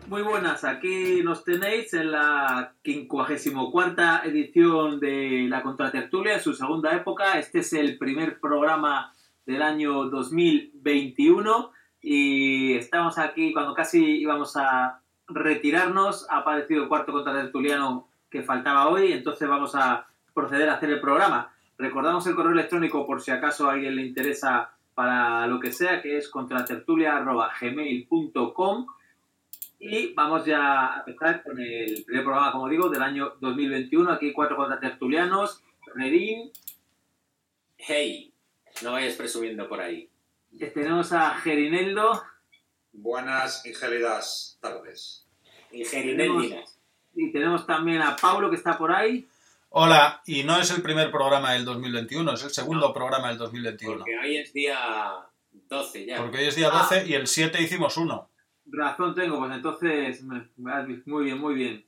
Muy buenas, aquí nos tenéis en la 54ª edición de la Contratertulia, en su segunda época. Este es el primer programa del año 2021 y estamos aquí cuando casi íbamos a retirarnos. Ha aparecido el cuarto contratertuliano que faltaba hoy, entonces vamos a proceder a hacer el programa. Recordamos el correo electrónico por si acaso a alguien le interesa para lo que sea, que es contratertulia@gmail.com. Y vamos ya a empezar con el primer programa, como digo, del año 2021. Aquí 4 contratertulianos. Redín. Hey, no vayas presumiendo por ahí. Tenemos a Gerineldo. Buenas y gélidas tardes. Y Gerineldinas. Y tenemos también a Paulo, que está por ahí. Hola, y no es el primer programa del 2021, es el segundo programa del 2021. Porque hoy es día 12 ya. Porque hoy es día 12 y el 7 hicimos uno. Razón tengo, pues entonces, muy bien, muy bien.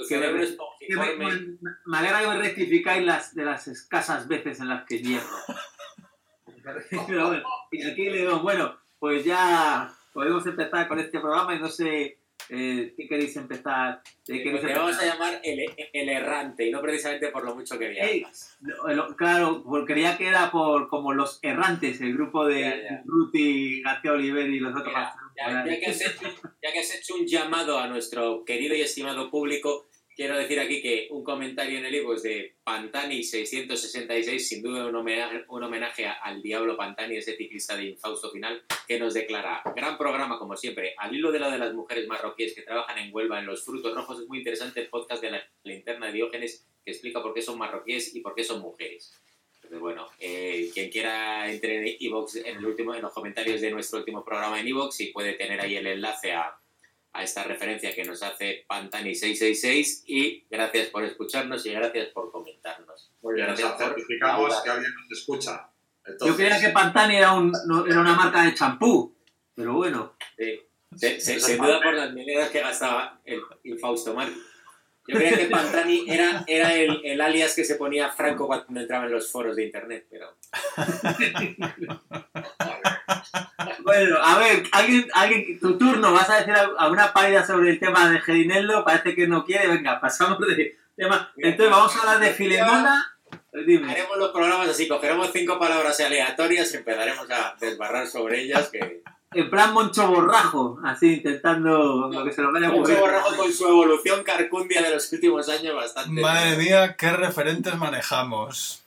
Me alegra que me rectificáis de las escasas veces en las que hierro. Pero bueno, y aquí le digo, bueno, pues ya podemos empezar con este programa y no sé qué queréis empezar. Te vamos a llamar el errante y no precisamente por lo mucho que viajas. Claro, porque creía que era como los errantes, el grupo de Ruti, García Oliver y los otros. Ya que has hecho un llamado a nuestro querido y estimado público, quiero decir aquí que un comentario en el iVoox de Pantani666, sin duda un homenaje al Diablo Pantani, ese ciclista de infausto final, que nos declara: gran programa como siempre, al hilo de lo de las mujeres marroquíes que trabajan en Huelva en los frutos rojos. Es muy interesante el podcast de la linterna de Diógenes, que explica por qué son marroquíes y por qué son mujeres. Entonces, bueno, quien quiera entre en iVoox en los comentarios de nuestro último programa en iVoox y puede tener ahí el enlace a esta referencia que nos hace Pantani666. Y gracias por escucharnos y gracias por comentarnos. Muy bien, certificamos que alguien nos escucha. Entonces... Yo creía que Pantani era una marca de champú, pero bueno. Sí. Sin duda por las mileras que gastaba el infausto Marco. Yo creía que Pantani era el alias que se ponía Franco cuando entraba en los foros de internet, pero... Bueno, a ver, alguien, tu turno, ¿vas a decir alguna pálida sobre el tema de Gerineldo? Parece que no quiere, venga, pasamos de tema. Entonces vamos a hablar de Filemona. Dime. Haremos los programas así, cogeremos 5 palabras aleatorias y empezaremos a desbarrar sobre ellas que... En plan Moncho Borrajo, así intentando lo que se lo vaya a ocurrir. Moncho Borrajo con su evolución carcundia de los últimos años bastante... Madre mía, qué referentes manejamos.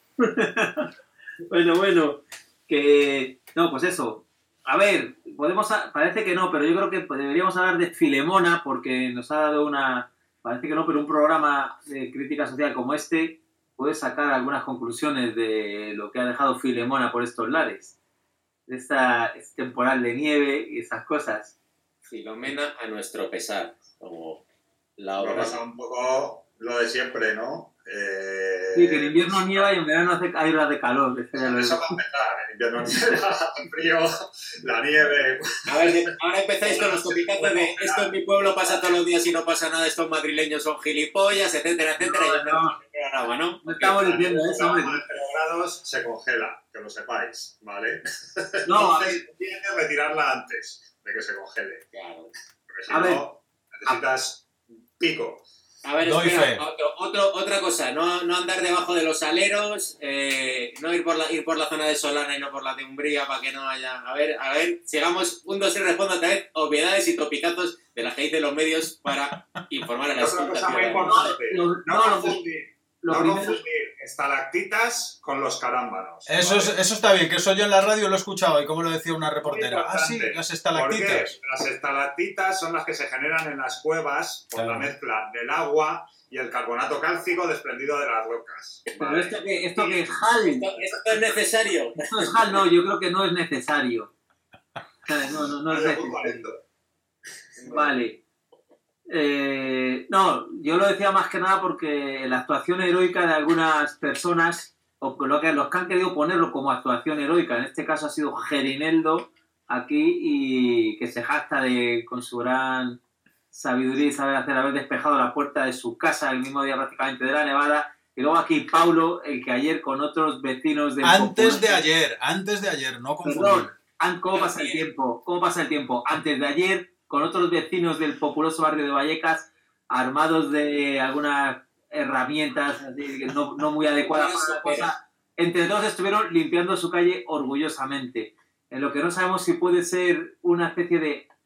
Bueno, que... No, pues eso. A ver, parece que no, pero yo creo que deberíamos hablar de Filemona porque nos ha dado parece que no, pero un programa de crítica social como este puede sacar algunas conclusiones de lo que ha dejado Filemona por estos lares. Este temporal de nieve y esas cosas. Filomena a nuestro pesar, como la obra. Pasa un poco lo de siempre, ¿no? Sí, que en invierno nieva y en verano hay horas de calor. Eso va a empezar, en invierno nieva, el frío, la nieve... A ver, ahora empezáis con los topicazos de esto en mi pueblo pasa todos los días y no pasa nada, estos madrileños son gilipollas, etcétera, etcétera. No estamos diciendo eso, hombre. A 0 grados se congela, que lo sepáis, ¿vale? No, entonces tienes que retirarla antes de que se congele. Claro. Porque si no, necesitas pico. A ver, espera, otra cosa, no andar debajo de los aleros, no ir por la zona de Solana y no por la de Umbría para que no haya... A ver, sigamos, 1, 2 y respondo otra vez, obviedades y topicazos de las que dicen los medios para informar a la Otra cosa muy importante, no confundir estalactitas con los carámbanos. Eso está bien, que eso yo en la radio lo he escuchado y como lo decía una reportera. Ah, sí, las estalactitas. Porque las estalactitas son las que se generan en las cuevas por la mezcla del agua y el carbonato cálcico desprendido de las rocas. Pero esto que es HAL. ¿Esto es necesario? Esto es HAL, no, yo creo que no es necesario. No es necesario. Vale. No, yo lo decía más que nada porque la actuación heroica de algunas personas, o los que han querido ponerlo como actuación heroica, en este caso ha sido Gerineldo aquí, y que se jacta con su gran sabiduría y saber haber despejado la puerta de su casa el mismo día prácticamente de la nevada, y luego aquí Paulo, el que ayer con otros vecinos del antes de ayer, no confundir. Perdón, ¿cómo pasa el tiempo? Antes de ayer con otros vecinos del populoso barrio de Vallecas, armados de algunas herramientas así, no muy adecuadas para la cosa. Entre todos estuvieron limpiando su calle orgullosamente. En lo que no sabemos si puede ser una especie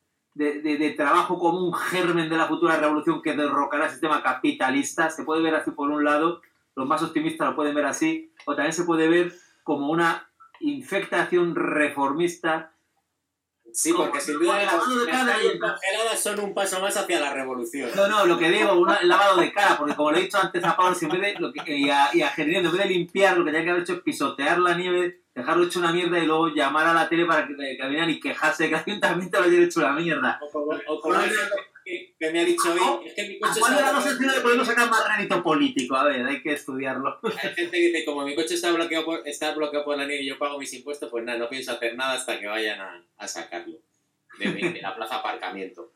de trabajo como un germen de la futura revolución que derrocará el sistema capitalista. Se puede ver así por un lado, los más optimistas lo pueden ver así, o también se puede ver como una infectación reformista. Sí, porque sin duda las calles congeladas son un paso más hacia la revolución. No, lo que digo, un lavado de cara, porque como le he dicho antes a Pablo, y a Gerino, en vez de limpiar, lo que tenía que haber hecho es pisotear la nieve, dejarlo hecho una mierda y luego llamar a la tele para que vinieran y quejarse de que el ayuntamiento lo haya hecho una mierda. O como que me ha dicho hoy, es que mi coche está... no sé si podemos sacar más rédito político, a ver, hay que estudiarlo. Hay gente que dice, como mi coche está bloqueado por la nieve y yo pago mis impuestos, pues nada, no pienso hacer nada hasta que vayan a sacarlo de la plaza aparcamiento.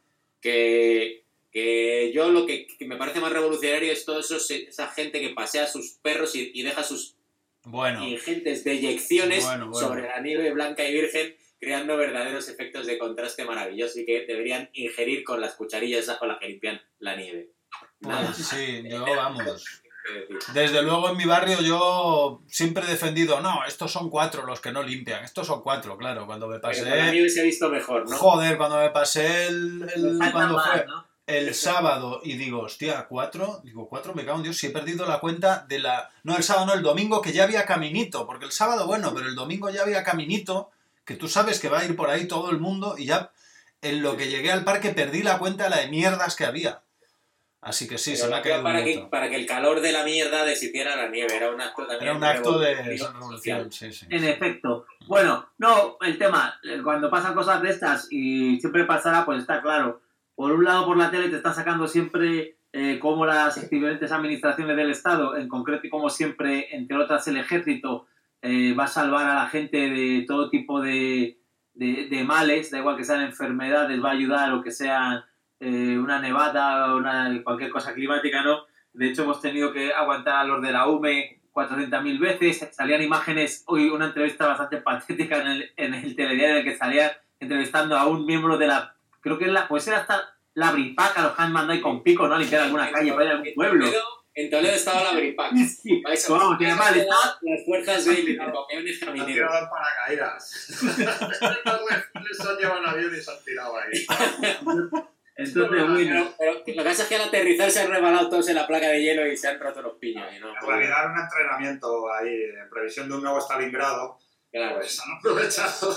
Que yo lo que me parece más revolucionario es todo eso, esa gente que pasea a sus perros y deja sus ingentes deyecciones sobre la nieve blanca y virgen, creando verdaderos efectos de contraste maravillosos y que deberían ingerir con las cucharillas esas con las que limpian la nieve. Nada. Sí, yo vamos. Desde luego en mi barrio yo siempre he defendido, no, estos son 4 los que no limpian, estos son 4, claro, cuando me pasé... Pero con la nieve se ha visto mejor, ¿no? Joder, cuando me pasé cuando fue el sábado y digo, hostia, 4, digo, 4, me cago en Dios, si he perdido la cuenta de la... No, el sábado no, el domingo, que ya había caminito, porque el sábado, bueno, pero el domingo ya había caminito, que tú sabes que va a ir por ahí todo el mundo y ya en lo que llegué al parque perdí la cuenta de la de mierdas que había. Así que sí, pero se me ha caído para que el calor de la mierda deshiciera la nieve, era un acto también. Era un acto de revolución, sí. En efecto. Bueno, no, el tema, cuando pasan cosas de estas y siempre pasará, pues está claro. Por un lado, por la tele te están sacando siempre cómo las diferentes administraciones del Estado, en concreto y como siempre, entre otras el Ejército, va a salvar a la gente de todo tipo de males, da igual que sean enfermedades, va a ayudar o que sean una nevada o cualquier cosa climática, ¿no? De hecho, hemos tenido que aguantar a los de la UME 400.000 veces. Salían imágenes, hoy una entrevista bastante patética en el telediario en el que salían entrevistando a un miembro de la... Creo que pues era hasta la Bripaca, los que han mandado ahí con pico, ¿no? A limpiar alguna calle para ir a algún pueblo. En Toledo estaba la Bripaca. Sí, vamos, que además las fuerzas de camiones camineros. Han tirado en paracaídas. Les han llevado en avión y se han tirado ahí. Entonces, pero lo que pasa es que al aterrizar se han rebalado todos en la placa de hielo y se han roto los piños. ¿no? En realidad era un entrenamiento ahí, en previsión de un nuevo Stalingrado. Claro. Pues han aprovechado.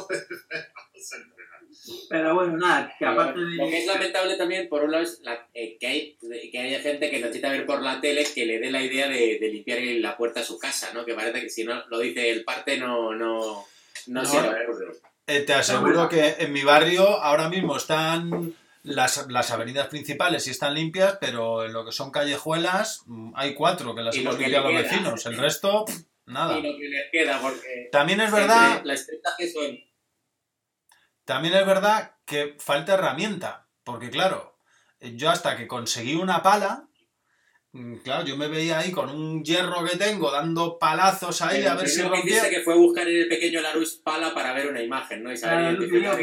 Pero bueno, nada, que aparte de... Lo que es lamentable también, por un lado, es que haya gente que necesita ver por la tele que le dé la idea de limpiar la puerta a su casa, ¿no? Que parece que si no lo dice el parte no se lo ocurre. Te aseguro que en mi barrio ahora mismo están las avenidas principales sí están limpias, pero en lo que son callejuelas hay 4 que las hemos limpiado los vecinos. El resto, nada. Y lo que les queda, porque... También es verdad... Las estrellas que son... También es verdad que falta herramienta, porque claro, yo hasta que conseguí una pala, claro, yo me veía ahí con un hierro que tengo dando palazos ahí a ver si rompía. Que fue buscar en el pequeño Larousse pala para ver una imagen, ¿no? Y saber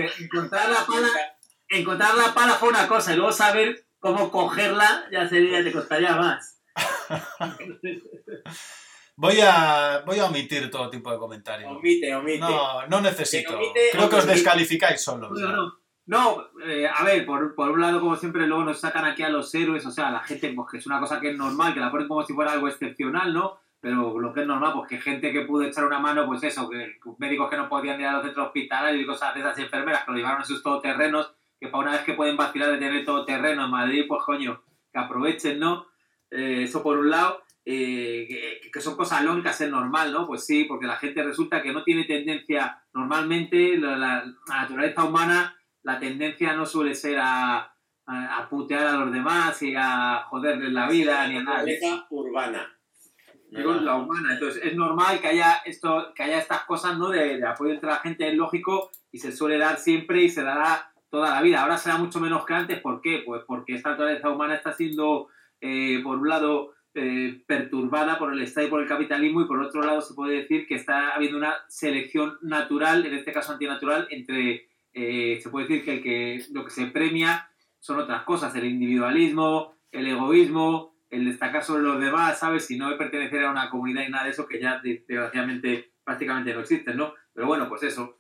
encontrar la pala fue una cosa, y luego saber cómo cogerla ya te costaría más. Voy a omitir todo tipo de comentarios. Omite. No necesito. Creo que os descalificáis solos. No, a ver, por un lado, como siempre, luego nos sacan aquí a los héroes, o sea, la gente, pues que es una cosa que es normal, que la ponen como si fuera algo excepcional, ¿no? Pero lo que es normal, pues que gente que pudo echar una mano, pues eso, que médicos que no podían ir a los centros hospitalarios y cosas de esas, enfermeras que lo llevaron en sus todoterrenos, que para una vez que pueden vacilar de tener todoterreno en Madrid, pues coño, que aprovechen, ¿no? Eso por un lado. Que son cosas lógicas, es normal, ¿no? Pues sí, porque la gente resulta que no tiene tendencia, normalmente la naturaleza humana, la tendencia no suele ser a putear a los demás y a joderles la vida ni a nada. La naturaleza urbana. Digo, la humana. Entonces es normal que haya estas cosas, ¿no? De apoyo entre la gente, es lógico y se suele dar siempre y se dará toda la vida. Ahora será mucho menos que antes, ¿por qué? Pues porque esta naturaleza humana está siendo, por un lado, perturbada por el Estado y por el capitalismo, y por otro lado se puede decir que está habiendo una selección natural, en este caso antinatural, entre se puede decir que lo que se premia son otras cosas, el individualismo, el egoísmo, el destacar sobre los demás, ¿sabes? Y no pertenecer a una comunidad y nada de eso que ya desgraciadamente prácticamente no existen, ¿no? Pero bueno, pues eso.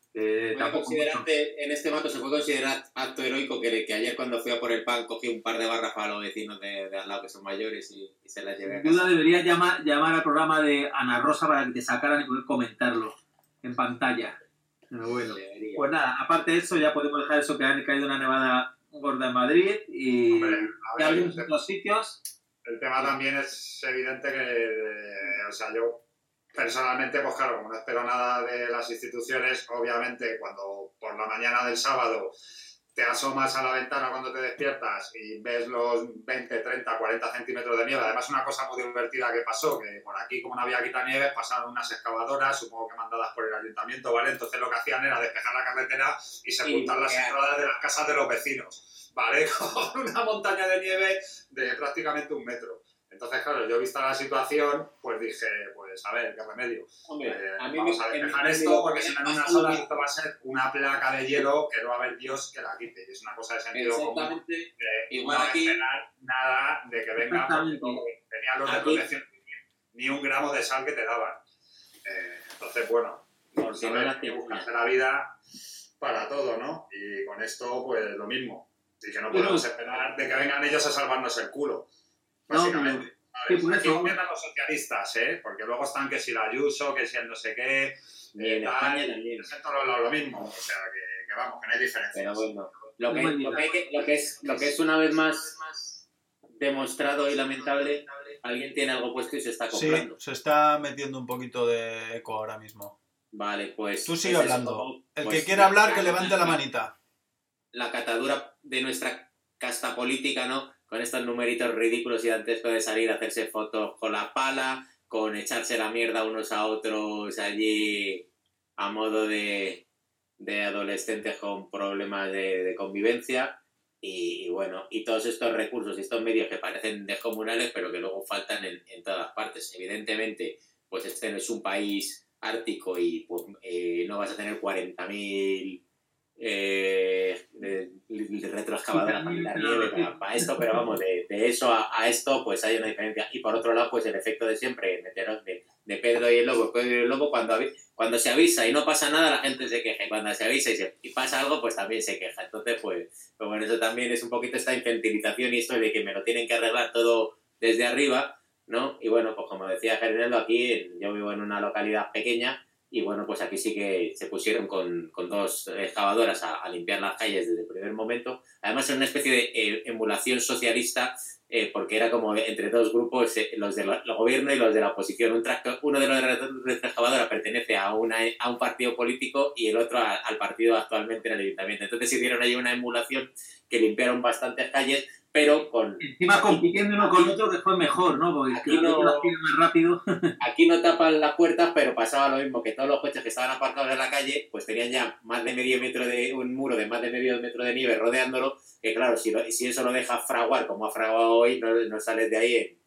En este mato se puede considerar acto heroico que ayer cuando fui a por el pan cogí un par de barras para los vecinos de al lado que son mayores y se las llevé a casa. Sin duda debería llamar al programa de Ana Rosa para que te sacaran y poder comentarlo en pantalla. Pero bueno, pues nada, aparte de eso ya podemos dejar eso que han caído una nevada gorda en Madrid y algunos otros sitios. El tema también es evidente que, o sea, yo personalmente, pues claro, como no espero nada de las instituciones, obviamente cuando por la mañana del sábado te asomas a la ventana cuando te despiertas y ves los 20, 30, 40 centímetros de nieve. Además, una cosa muy divertida que pasó, que por aquí, como no había quitanieves, pasaron unas excavadoras, supongo que mandadas por el ayuntamiento, ¿vale? Entonces lo que hacían era despejar la carretera y sepultar las entradas de las casas de los vecinos, ¿vale? Con una montaña de nieve de prácticamente 1 metro. Entonces, claro, yo vista la situación, pues dije, pues a ver, qué remedio. Vamos a despejar esto, porque si no en unas horas esto va a ser una placa de hielo que no va a haber Dios que la quite. Y es una cosa de sentido común. Igual no aquí, esperar nada de que venga, porque tenía los de protección, ni 1 gramo de sal que te daban. Entonces, bueno, pues a ver, que buscarse la vida para todo, ¿no? Y con esto, pues lo mismo. Y que no podemos esperar de que vengan ellos a salvarnos el culo. Básicamente. No, aquí gobiernan los socialistas, porque luego están que si la Ayuso, que si el no sé qué, tal, es en todos lados lo mismo. O sea, que vamos, que no hay diferencia. Pero bueno, lo que es una vez más demostrado y lamentable, alguien tiene algo puesto y se está comprando. Sí, se está metiendo un poquito de eco ahora mismo. Vale, pues... Tú sigue hablando. El que quiera hablar, que levante la manita. La catadura de nuestra casta política, ¿no? Con estos numeritos ridículos y dantescos de salir a hacerse fotos con la pala, con echarse la mierda unos a otros allí a modo de adolescentes con problemas de convivencia y bueno, y todos estos recursos y estos medios que parecen descomunales pero que luego faltan en todas partes. Evidentemente, pues este no es un país ártico y pues, no vas a tener 40.000 retroexcavadoras para quitar nieve para esto, pero vamos, de eso a esto pues hay una diferencia. Y por otro lado, pues el efecto de siempre, de Pedro y el Lobo. Pedro y el Lobo, cuando se avisa y no pasa nada, la gente se queja, y cuando se avisa y pasa algo, pues también se queja. Entonces, pues bueno, eso también es un poquito esta infantilización y esto de que me lo tienen que arreglar todo desde arriba, ¿no? Y bueno, pues como decía Gerineldo, aquí yo vivo en una localidad pequeña. Y bueno, pues aquí sí que se pusieron con 2 excavadoras a limpiar las calles desde el primer momento. Además, era una especie de emulación socialista, porque era como entre 2 grupos, los del gobierno y los de la oposición. Uno de los de la excavadora pertenece a un partido político y el otro al partido actualmente en el ayuntamiento. Entonces hicieron ahí una emulación que limpiaron bastantes calles, pero encima compitiendo uno con otro que fue mejor, ¿no? Porque aquí no más rápido. Aquí no tapan las puertas, pero pasaba lo mismo, que todos los coches que estaban aparcados en la calle, pues tenían ya más de medio metro un muro de más de medio metro de nieve rodeándolo, que claro, si eso lo dejas fraguar como ha fraguado hoy, no sales de ahí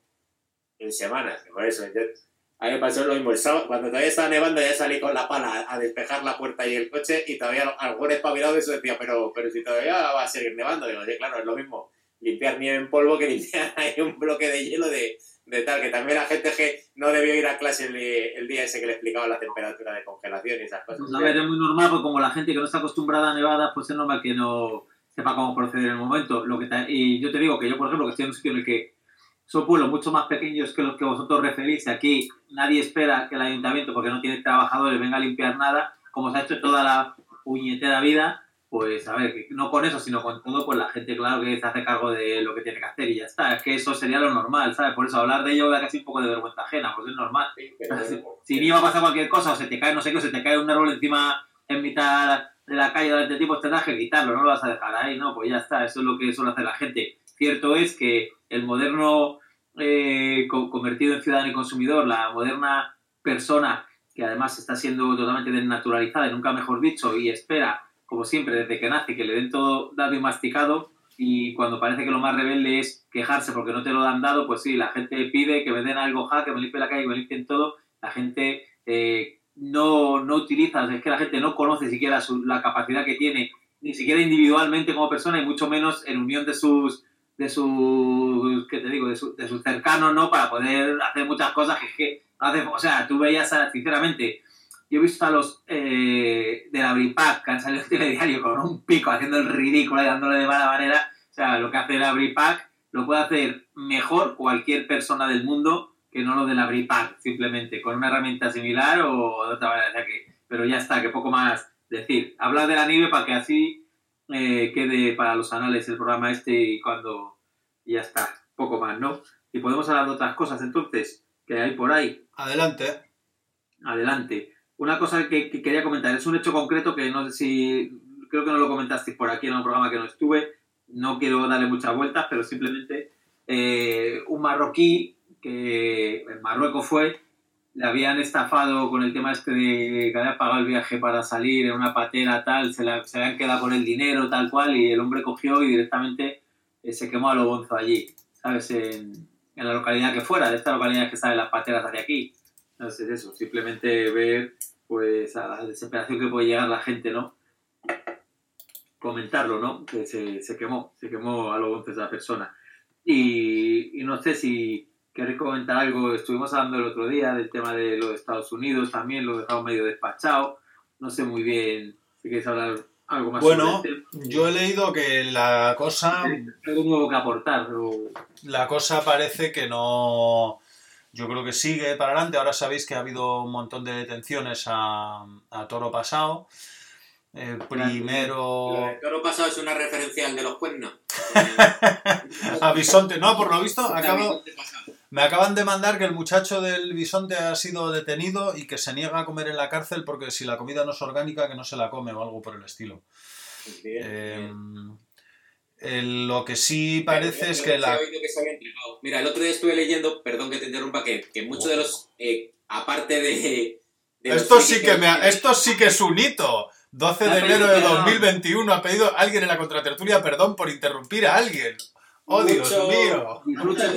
en semanas. Por eso, a mí me pasó lo mismo el sábado, cuando todavía estaba nevando ya salí con la pala a despejar la puerta y el coche y todavía algún espabilado de eso decía, pero si todavía va a seguir nevando, digo, sí, claro, es lo mismo limpiar nieve en polvo que limpiar ahí un bloque de hielo de tal, que también la gente que no debió ir a clase el día ese que le explicaba la temperatura de congelación y esas cosas. Pues a ver, es muy normal, porque como la gente que no está acostumbrada a nevadas, pues es normal que no sepa cómo proceder en el momento. Y yo te digo que yo, por ejemplo, que estoy en un sitio en el que son pueblos mucho más pequeños que los que vosotros referís, aquí nadie espera que el ayuntamiento, porque no tiene trabajadores, venga a limpiar nada, como se ha hecho toda la puñetera vida. Pues a ver, no con eso, sino con todo, pues la gente, claro, que se hace cargo de lo que tiene que hacer y ya está. Es que eso sería lo normal, ¿sabes? Por eso hablar de ello da casi un poco de vergüenza ajena, pues es normal. Sí, pero si ni va a pasar cualquier cosa, o se te cae, no sé qué, o se te cae un árbol encima en mitad de la calle delante de ti, pues tendrás que quitarlo, no lo vas a dejar ahí, ¿no? Pues ya está, eso es lo que suele hacer la gente. Cierto es que el moderno convertido en ciudadano y consumidor, la moderna persona que además está siendo totalmente desnaturalizada, y nunca mejor dicho, y espera, como siempre, desde que nace, que le den todo dado y masticado, y cuando parece que lo más rebelde es quejarse porque no te lo han dado, pues sí, la gente pide que me den algo, que me limpien la calle, que me limpien todo, la gente no utiliza, es que la gente no conoce siquiera la capacidad que tiene ni siquiera individualmente como persona y mucho menos en unión de sus ¿qué te digo? De sus cercanos, ¿no? Para poder hacer muchas cosas que o sea, tú veías, sinceramente, yo he visto a los de la Bripac que han salido en telediario con un pico haciendo el ridículo y dándole de mala manera. O sea, lo que hace la Bripac lo puede hacer mejor cualquier persona del mundo que no lo de la Bripac, simplemente, con una herramienta similar o de otra manera. O sea pero ya está, que poco más decir. Hablar de la nieve para que así quede para los anales el programa y cuando ya está, poco más, ¿no? Y podemos hablar de otras cosas entonces que hay por ahí. Adelante. Una cosa que quería comentar, es un hecho concreto que no sé si, creo que no lo comentaste por aquí en un programa que no estuve, no quiero darle muchas vueltas, pero simplemente un marroquí que en Marruecos le habían estafado con el tema de que había pagado el viaje para salir en una patera, tal, se habían quedado con el dinero, tal cual, y el hombre cogió y directamente se quemó a lo bonzo allí, ¿sabes? En la localidad que fuera, de esta localidad que salen las pateras hacia aquí. Entonces eso, simplemente ver pues a la desesperación que puede llegar la gente, ¿no? Comentarlo, ¿no? Que se quemó a lo bonzo esa persona. Y no sé si queréis comentar algo. Estuvimos hablando el otro día del tema de lo de Estados Unidos también, lo dejamos medio despachado. No sé muy bien si queréis hablar algo más sobre el tema. Yo he leído que la cosa... Algo nuevo que aportar. La cosa parece que no... Yo creo que sigue para adelante. Ahora sabéis que ha habido un montón de detenciones a toro pasado. Primero... Lo de toro pasado es una referencia al de los cuernos. A bisonte. No, por lo visto, me acaban de mandar que el muchacho del bisonte ha sido detenido y que se niega a comer en la cárcel porque si la comida no es orgánica, que no se la come o algo por el estilo. Bien. Lo que sí parece es que la... Mira, el otro día estuve leyendo, perdón que te interrumpa, que muchos de los... aparte de esto sí que es un hito. 12 de enero de 2021 ha pedido alguien en la contratertulia perdón por interrumpir a alguien. ¡Oh, Dios mío! Mucha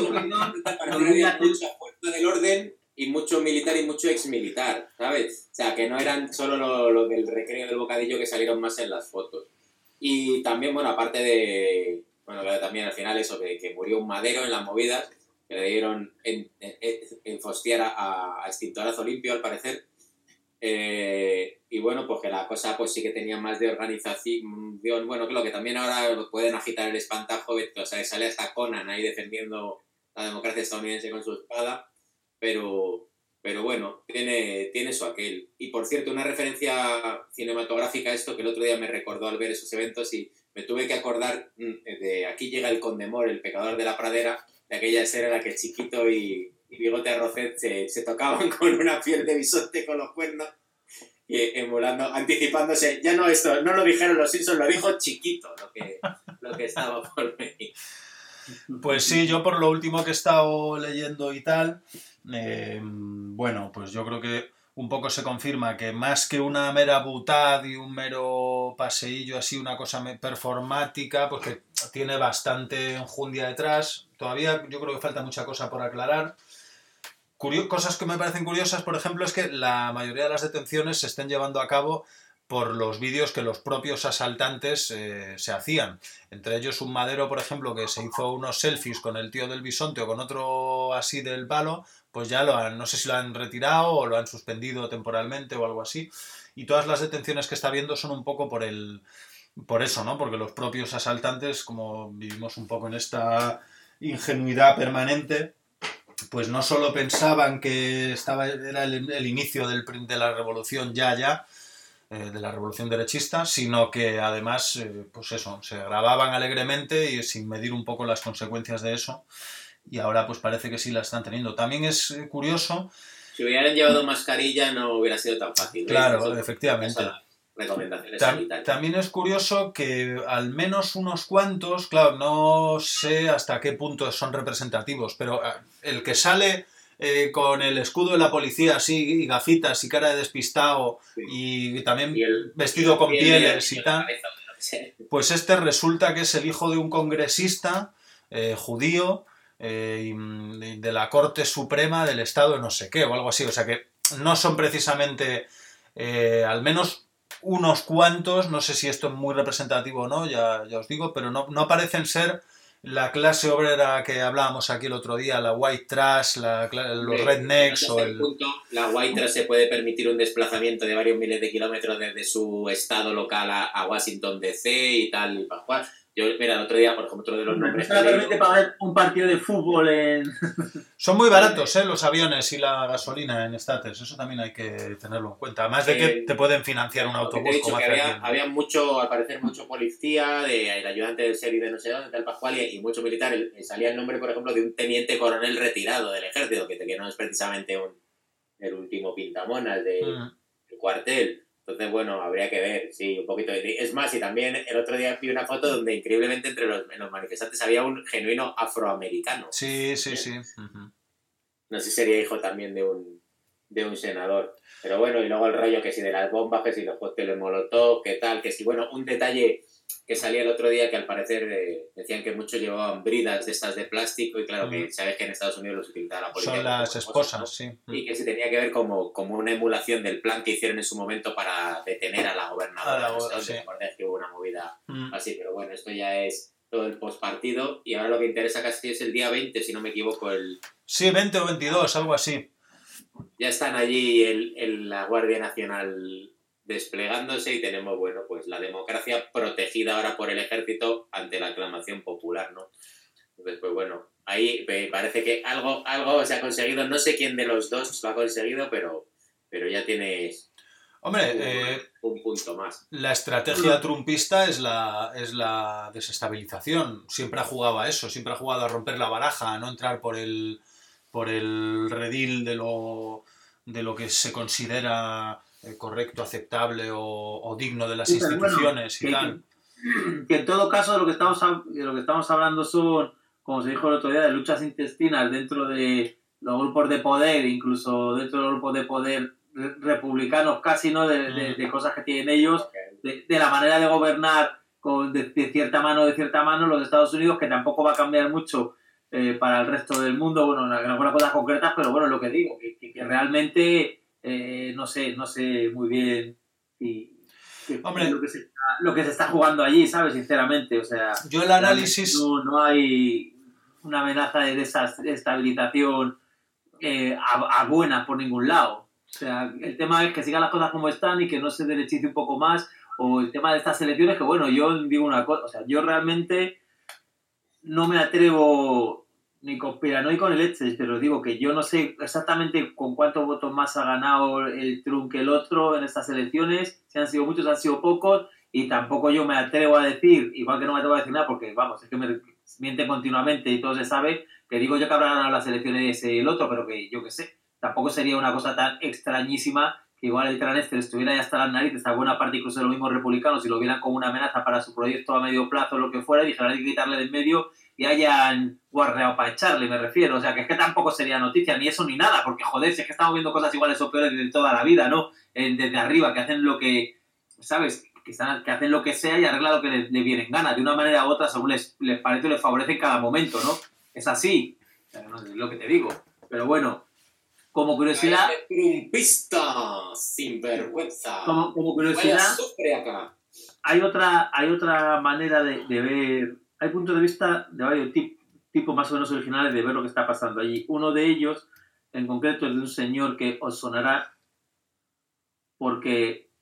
fuerza del orden y mucho militar y mucho exmilitar, ¿sabes? O sea, que no eran solo lo del recreo del bocadillo que salieron más en las fotos. Y también, bueno, aparte de... Bueno, también al final eso, que murió un madero en las movidas, que le dieron en fostiar a extintorazo limpio, al parecer. Y bueno, pues que la cosa pues sí que tenía más de organización, bueno, que lo que también ahora pueden agitar el espantajo, o sea, sale hasta Conan ahí defendiendo la democracia estadounidense con su espada, pero bueno, tiene su aquel. Y por cierto, una referencia cinematográfica a esto que el otro día me recordó al ver esos eventos y me tuve que acordar de Aquí llega el Condemor, el pecador de la pradera, de aquella escena en la que Chiquito y Bigote Arrocet se tocaban con una piel de bisonte con los cuernos y emulando, anticipándose. Ya no esto, no lo dijeron los Simpsons, lo dijo Chiquito, lo que estaba por venir. Pues sí, yo por lo último que he estado leyendo y tal, bueno, pues yo creo que un poco se confirma que más que una mera butad y un mero paseillo así, una cosa performática, pues que tiene bastante enjundia detrás. Todavía yo creo que falta mucha cosa por aclarar. Cosas que me parecen curiosas, por ejemplo, es que la mayoría de las detenciones se estén llevando a cabo por los vídeos que los propios asaltantes se hacían. Entre ellos un madero, por ejemplo, que se hizo unos selfies con el tío del bisonte o con otro así del palo, pues ya no sé si lo han retirado o lo han suspendido temporalmente o algo así. Y todas las detenciones que está habiendo son un poco por eso, ¿no? Porque los propios asaltantes, como vivimos un poco en esta ingenuidad permanente, pues no solo pensaban que era el inicio de la revolución de la revolución derechista, sino que además, pues eso, se grababan alegremente y sin medir un poco las consecuencias de eso, y ahora pues parece que sí la están teniendo. También es curioso... Si hubieran llevado mascarilla no hubiera sido tan fácil. Claro, eso, efectivamente. Recomendaciones También es curioso que al menos unos cuantos, claro, no sé hasta qué punto son representativos, pero el que sale con el escudo de la policía así, y gafitas y cara de despistado, sí, y también vestido con pieles y tal, pues este resulta que es el hijo de un congresista judío de la Corte Suprema del Estado de no sé qué o algo así, o sea que no son precisamente al menos unos cuantos, no sé si esto es muy representativo o no, ya os digo, pero no parecen ser la clase obrera que hablábamos aquí el otro día, la white trash, los rednecks o el... punto, la white trash se puede permitir un desplazamiento de varios miles de kilómetros desde su estado local a Washington DC y tal y Pascual. Yo, mira, el otro día, por ejemplo, otro de los nombres... ¿No permite pagar un partido de fútbol en...? Son muy baratos, los aviones y la gasolina en States, eso también hay que tenerlo en cuenta. Además de que te pueden financiar un autobús. Te he dicho que había mucho, al parecer, mucho policía, el ayudante del sheriff de no sé dónde, tal Pascual, y mucho militar. Salía el nombre, por ejemplo, de un teniente coronel retirado del ejército, que no es precisamente el último pintamonas del cuartel. Entonces, bueno, habría que ver, sí, un poquito. Es más, y también el otro día vi una foto donde increíblemente en los manifestantes había un genuino afroamericano. Sí. No sé si sería hijo también de un senador. Pero bueno, y luego el rollo que si de las bombas, que si los cócteles molotov, que tal, que si, bueno, un detalle que salía el otro día que al parecer decían que muchos llevaban bridas de estas de plástico y claro que sabes que en Estados Unidos los utilizaba la policía. Son las esposas, ¿no? sí. Y que se tenía que ver como una emulación del plan que hicieron en su momento para detener a la gobernadora. Sí. Que hubo una movida así, pero bueno, esto ya es todo el postpartido y ahora lo que interesa casi es el día 20, si no me equivoco. Sí, 20 o 22, algo así. Ya están allí la Guardia Nacional desplegándose y tenemos, bueno, pues la democracia protegida ahora por el ejército ante la aclamación popular, ¿no? Entonces, pues bueno, ahí me parece que algo se ha conseguido, no sé quién de los dos lo ha conseguido, pero ya tienes un punto más. La estrategia trumpista es la desestabilización, siempre ha jugado a eso, siempre ha jugado a romper la baraja, a no entrar por el redil de lo que se considera correcto, aceptable o digno de las instituciones y tal. Que en todo caso de lo que estamos hablando son, como se dijo el otro día, de luchas intestinas dentro de los grupos de poder, incluso dentro de los grupos de poder republicanos casi, ¿no? De cosas que tienen ellos, de la manera de gobernar de cierta mano los Estados Unidos, que tampoco va a cambiar mucho para el resto del mundo, bueno, en algunas cosas concretas, pero bueno, lo que digo, que realmente no sé muy bien Hombre, lo que se está jugando allí, ¿sabes? Sinceramente, o sea, yo el análisis... no hay una amenaza de desestabilización a buena por ningún lado. O sea, el tema es que sigan las cosas como están y que no se derechice un poco más, o el tema de estas elecciones, que bueno, yo digo una cosa, o sea, yo realmente no me atrevo ni conspiranoico ni leches, pero digo que yo no sé exactamente con cuántos votos más ha ganado el Trump que el otro en estas elecciones, si han sido muchos, han sido pocos, y tampoco yo me atrevo a decir, igual que no me atrevo a decir nada, porque vamos, es que me mienten continuamente y todo se sabe, que digo yo que habrá ganado las elecciones el otro, pero que yo qué sé, tampoco sería una cosa tan extrañísima que igual el Transnistria estuviera ya hasta las narices, a buena parte incluso de los mismos republicanos, si lo vieran como una amenaza para su proyecto a medio plazo o lo que fuera, y dijeran hay que quitarle de en medio y hayan guarreado para echarle, me refiero. O sea, que es que tampoco sería noticia, ni eso ni nada, porque joder, si es que estamos viendo cosas iguales o peores de toda la vida, ¿no? Desde arriba, que hacen lo que, ¿sabes? Que hacen lo que sea y arreglan lo que le viene en gana, de una manera u otra, según les parece o les favorece en cada momento, ¿no? Es así, o sea, no es lo que te digo. Pero bueno, como curiosidad... ¡Trumpista! ¡Sinvergüenza! Como curiosidad... Acá. Hay otra manera de ver... Hay puntos de vista de varios tipos más o menos originales de ver lo que está pasando allí. Uno de ellos, en concreto, es de un señor que os sonará porque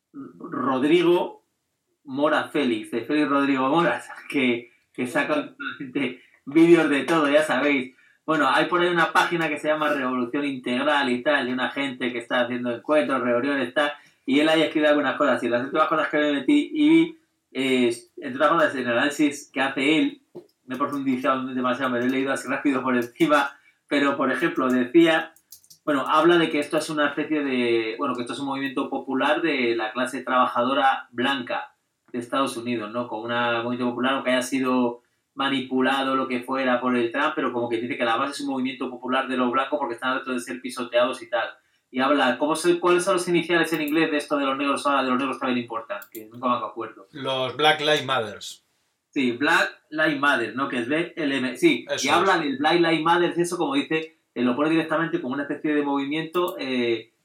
Rodrigo Mora Félix, de Félix Rodrigo Mora, que saca vídeos de todo, ya sabéis. Bueno, hay por ahí una página que se llama Revolución Integral y tal, de una gente que está haciendo encuentros, reuniones, tal, y él ahí escribe algunas cosas. Y las últimas cosas que me metí y vi, entre otras cosas, en el análisis que hace él, me he profundizado demasiado, me lo he leído así rápido por encima, pero, por ejemplo, decía... Bueno, habla de que esto es una especie de... Bueno, que esto es un movimiento popular de la clase trabajadora blanca de Estados Unidos, ¿no? Con un movimiento popular, aunque haya sido manipulado, lo que fuera, por el Trump, pero como que dice que la base es un movimiento popular de los blancos porque están hartos de ser pisoteados y tal. Y habla, ¿cuáles son los iniciales en inglés de esto de los negros ahora, de los negros también importan? Que nunca me acuerdo. Los Black Lives Matter. Sí, Black Lives Matter, ¿no? Que es BLM. Sí, eso y habla del Black Lives Matter, eso como dice... lo pone directamente como una especie de movimiento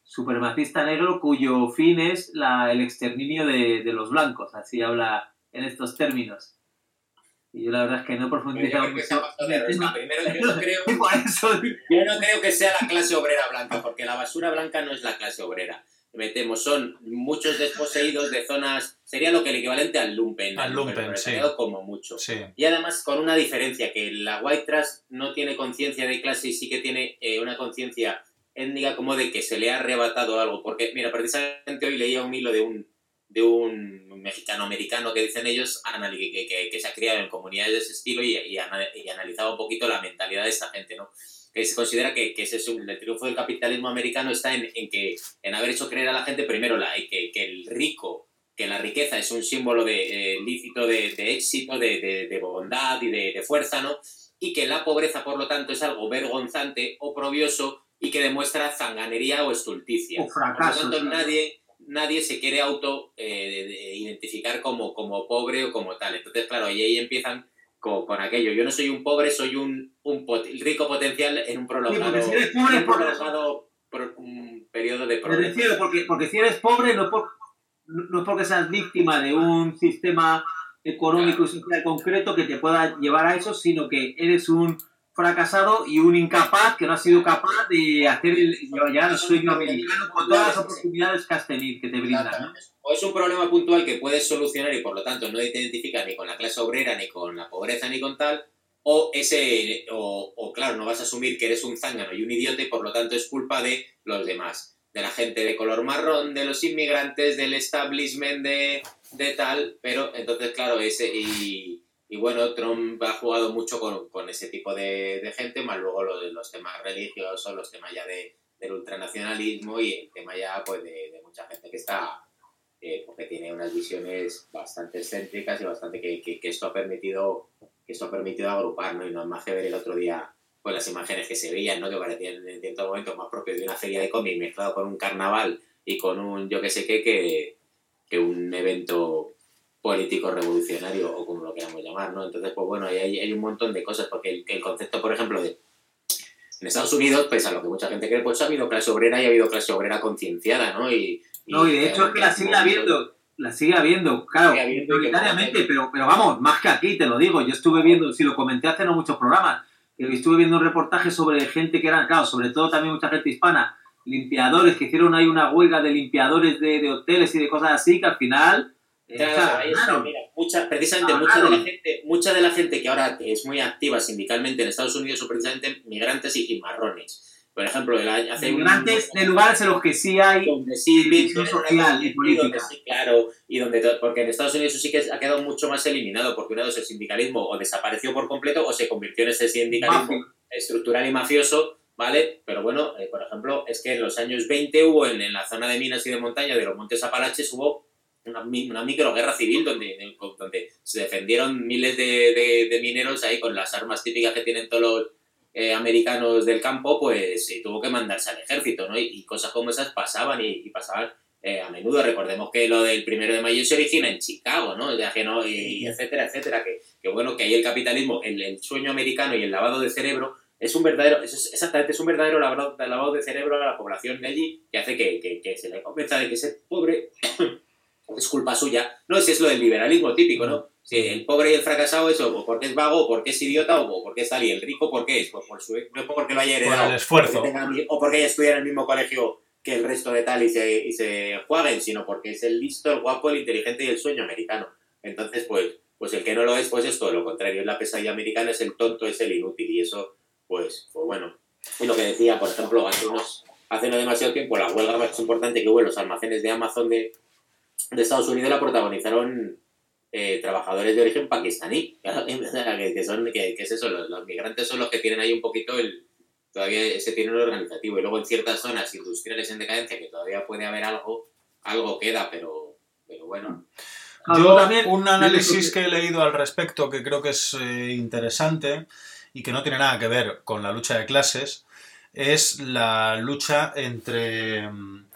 supremacista negro cuyo fin es el exterminio de los blancos, así habla en estos términos. Y yo la verdad es que no he profundizado mucho. Primero, yo no creo que sea la clase obrera blanca, porque la basura blanca no es la clase obrera. Son muchos desposeídos de zonas, sería lo que el equivalente al lumpen. Al lumpen, sí. Como mucho. Sí. Y además con una diferencia, que la white trash no tiene conciencia de clase y sí que tiene una conciencia étnica como de que se le ha arrebatado algo. Porque, mira, precisamente hoy leía un hilo de un mexicano-americano que dicen ellos que se ha criado en comunidades de ese estilo y analizaba un poquito la mentalidad de esta gente, ¿no? Que se considera que ese es el triunfo del capitalismo americano está en haber hecho creer a la gente primero que el rico, que la riqueza es un símbolo de lícito de éxito, de bondad y de fuerza, ¿no? Y que la pobreza, por lo tanto, es algo vergonzante, oprobioso y que demuestra zanganería o estulticia. O fracaso. Por lo tanto, nadie se quiere identificar como pobre o como tal. Entonces, claro, y ahí empiezan con aquello. Yo no soy un pobre, soy un rico potencial en un prolongado, un periodo de problemas. Me refiero, porque si eres pobre no es porque seas víctima de un sistema económico y social concreto que te pueda llevar a eso, sino que eres un fracasado y un incapaz que no has sido capaz de hacer llegar el sueño americano con todas las oportunidades que te brindan, ¿no? O es un problema puntual que puedes solucionar y por lo tanto no te identificas ni con la clase obrera, ni con la pobreza, ni con tal, o claro, no vas a asumir que eres un zángano y un idiota y por lo tanto es culpa de los demás, de la gente de color marrón, de los inmigrantes, del establishment de tal, pero entonces claro, y bueno, Trump ha jugado mucho con ese tipo de gente, más luego los temas religiosos, los temas ya del ultranacionalismo y el tema ya pues de mucha gente que está, porque tiene unas visiones bastante excéntricas y bastante que esto ha permitido agrupar, ¿no? Y no es más que ver el otro día pues las imágenes que se veían, ¿no? Que parecían en cierto momento más propios de una feria de cómic mezclado con un carnaval y con un yo que sé qué, que un evento político revolucionario o como lo queramos llamar, ¿no? Entonces, pues bueno, hay un montón de cosas, porque el concepto, por ejemplo, en Estados Unidos, pese a lo que mucha gente cree, pues ha habido clase obrera y ha habido clase obrera concienciada, ¿no? Y de hecho es que la sigue habiendo, claro, prioritariamente, pero vamos, más que aquí, te lo digo, yo estuve viendo, si lo comenté hace no muchos programas, estuve viendo un reportaje sobre gente que eran, claro, sobre todo también mucha gente hispana, limpiadores, que hicieron ahí una huelga de limpiadores de hoteles y de cosas así, que al final... Claro. Mira, mucha de la gente que ahora es muy activa sindicalmente en Estados Unidos son precisamente migrantes y marrones. Por ejemplo, migrantes de lugares en los que sí hay división social y política. Sí, claro, porque en Estados Unidos eso sí que ha quedado mucho más eliminado, porque una vez el sindicalismo o desapareció por completo o se convirtió en ese sindicalismo estructural y mafioso, ¿vale? Pero bueno, por ejemplo, es que en los años 20 hubo en la zona de minas y de montaña de los Montes Apalaches hubo una microguerra civil donde se defendieron miles de mineros ahí con las armas típicas que tienen todos los americanos del campo, pues tuvo que mandarse al ejército, ¿no? Y cosas como esas pasaban y pasaban a menudo. Recordemos que lo del 1 de mayo se origina en Chicago, ¿no? Y etcétera, etcétera. Que bueno, que ahí el capitalismo, el sueño americano y el lavado de cerebro es un verdadero lavado de cerebro a la población de allí que hace que se le convenza de que ser pobre es culpa suya. No, ese es lo del liberalismo típico, ¿no? Si el pobre y el fracasado es o porque es vago, o porque es idiota, o porque es tal, y el rico, ¿por qué es? Pues no es porque lo haya heredado. Por el esfuerzo. O porque haya estudiado en el mismo colegio que el resto de tal y se jueguen, sino porque es el listo, el guapo, el inteligente y el sueño americano. Entonces, pues el que no lo es, pues es todo lo contrario. Es la pesadilla americana, es el tonto, es el inútil, y eso, pues bueno. Y lo que decía, por ejemplo, hace no demasiado tiempo, la huelga más importante que hubo en los almacenes de Amazon de Estados Unidos la protagonizaron trabajadores de origen pakistaní, que es eso, los migrantes son los que tienen ahí un poquito todavía ese tienen organizativo, y luego en ciertas zonas industriales en decadencia que todavía puede haber algo queda, pero bueno. Yo un análisis que he leído al respecto que creo que es interesante y que no tiene nada que ver con la lucha de clases es la lucha entre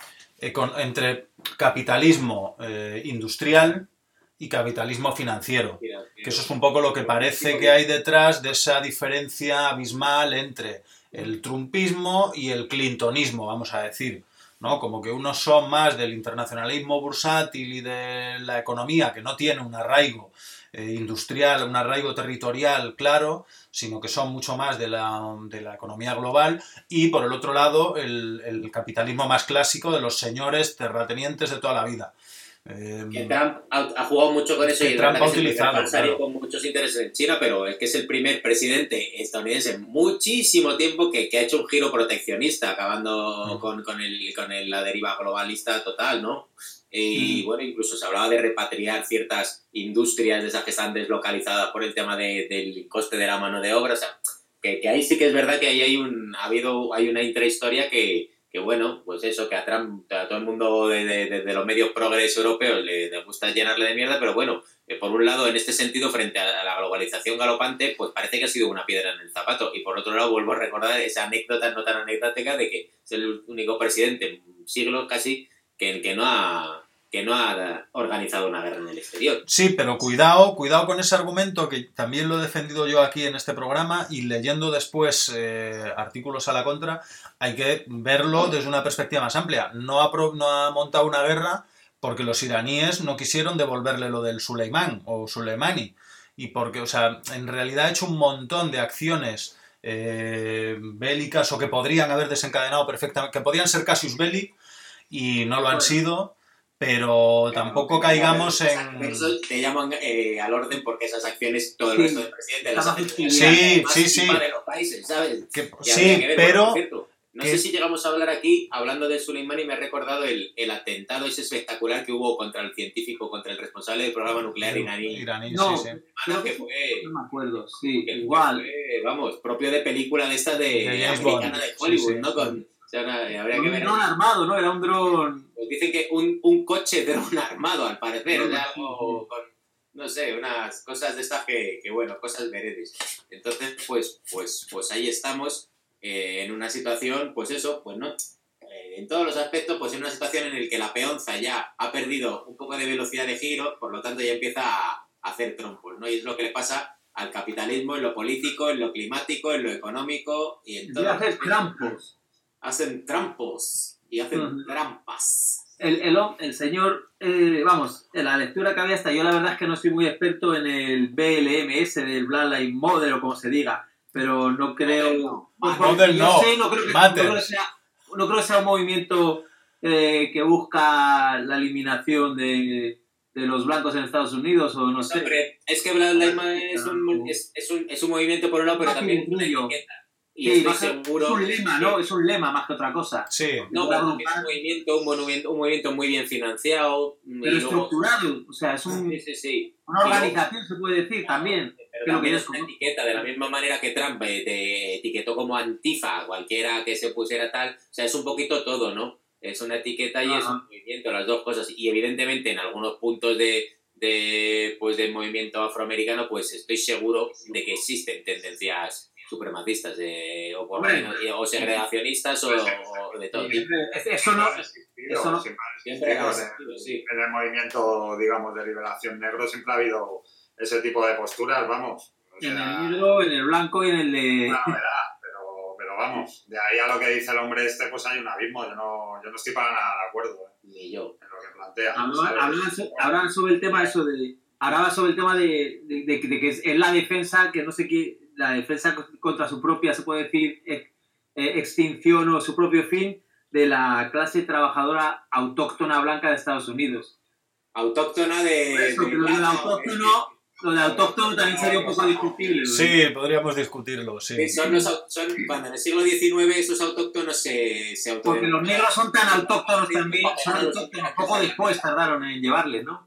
capitalismo industrial y capitalismo financiero, que eso es un poco lo que parece que hay detrás de esa diferencia abismal entre el trumpismo y el clintonismo, vamos a decir, ¿no? Como que unos son más del internacionalismo bursátil y de la economía, que no tiene un arraigo industrial, un arraigo territorial claro, sino que son mucho más de la economía global, y por el otro lado el capitalismo más clásico de los señores terratenientes de toda la vida. Que Trump ha jugado mucho con eso, y Trump ha utilizado, claro, con muchos intereses en China, pero es que es el primer presidente estadounidense en muchísimo tiempo que ha hecho un giro proteccionista, acabando con la deriva globalista total, ¿no? Y bueno, incluso se hablaba de repatriar ciertas industrias de esas que están deslocalizadas por el tema del coste de la mano de obra. O sea, que ahí sí que es verdad que ahí hay una intrahistoria que bueno, pues eso, que a Trump, a todo el mundo de los medios progres europeos le gusta llenarle de mierda, pero bueno, por un lado, en este sentido, frente a la globalización galopante, pues parece que ha sido una piedra en el zapato. Y por otro lado, vuelvo a recordar esa anécdota no tan anecdótica de que es el único presidente en siglos casi que no ha organizado una guerra en el exterior. Sí, pero cuidado con ese argumento, que también lo he defendido yo aquí en este programa, y leyendo después artículos a la contra, hay que verlo desde una perspectiva más amplia. No ha montado una guerra porque los iraníes no quisieron devolverle lo del Suleimán o Soleimani, y porque, o sea, en realidad ha hecho un montón de acciones bélicas, o que podrían haber desencadenado perfectamente, que podían ser casus belli y no lo han sido. Pero tampoco caigamos en... Eso te llaman al orden, porque esas acciones todo el resto del presidente las hace. Sí. De los países, ¿sabes? Sí, pero... No sé si llegamos a hablar aquí, hablando de Soleimani, me ha recordado el atentado ese espectacular que hubo contra el científico, contra el responsable del programa nuclear iraní. No, sí. Creo que fue, no me acuerdo, sí, igual. Vamos, propio de película de esta de americana de Hollywood, ¿no? O sea, habría que ver. Un dron armado, ¿no? Era un dron... Pues dicen que un coche dron armado, al parecer, o sea, algo con, no sé, unas cosas de estas que bueno, cosas veredes. Entonces, pues ahí estamos, en una situación, pues eso, pues no, en todos los aspectos, pues en una situación en la que la peonza ya ha perdido un poco de velocidad de giro, por lo tanto ya empieza a hacer trompos, ¿no? Y es lo que le pasa al capitalismo en lo político, en lo climático, en lo económico y en todo. Hacen trampos y hacen trampas. El señor, vamos, en la lectura que había hasta, yo la verdad es que no soy muy experto en el BLMS, del Black Lives Matter o como se diga, pero no creo... No creo que sea un movimiento que busca la eliminación de los blancos en Estados Unidos, o no sé. Hombre, es que Black Lives Matter es un movimiento por un lado, pero también una etiqueta. Y sí, estoy seguro... Es un lema, ¿no? Es un lema más que otra cosa. Sí. No, pero es un movimiento muy bien financiado. Pero estructurado, o sea, es sí. Una organización, se puede decir, también. Pero también es una etiqueta, de la misma manera que Trump te etiquetó como Antifa, cualquiera que se pusiera tal. O sea, es un poquito todo, ¿no? Es una etiqueta y es un movimiento, las dos cosas. Y evidentemente en algunos puntos del movimiento afroamericano, pues estoy seguro de que existen tendencias supremacistas o segregacionistas o de todo tipo. Eso no siempre ha existido, sí. En el movimiento, digamos, de liberación negro siempre ha habido ese tipo de posturas, vamos. O sea, en el negro, en el blanco y en el de... Una novedad, pero vamos, de ahí a lo que dice el hombre pues hay un abismo, yo no estoy para nada de acuerdo. Ni yo. En lo que plantea. Hablan sobre el tema eso de... Hablaba sobre el tema de que es la defensa, que no sé qué, la defensa contra su propia, se puede decir, extinción o su propio fin de la clase trabajadora autóctona blanca de Estados Unidos. Autóctona lo de autóctono también sería un poco discutible. Sí, podríamos discutirlo, sí. Son cuando en el siglo XIX esos autóctonos se porque los negros son tan autóctonos también, son autóctonos, poco después tardaron en llevarles, ¿no?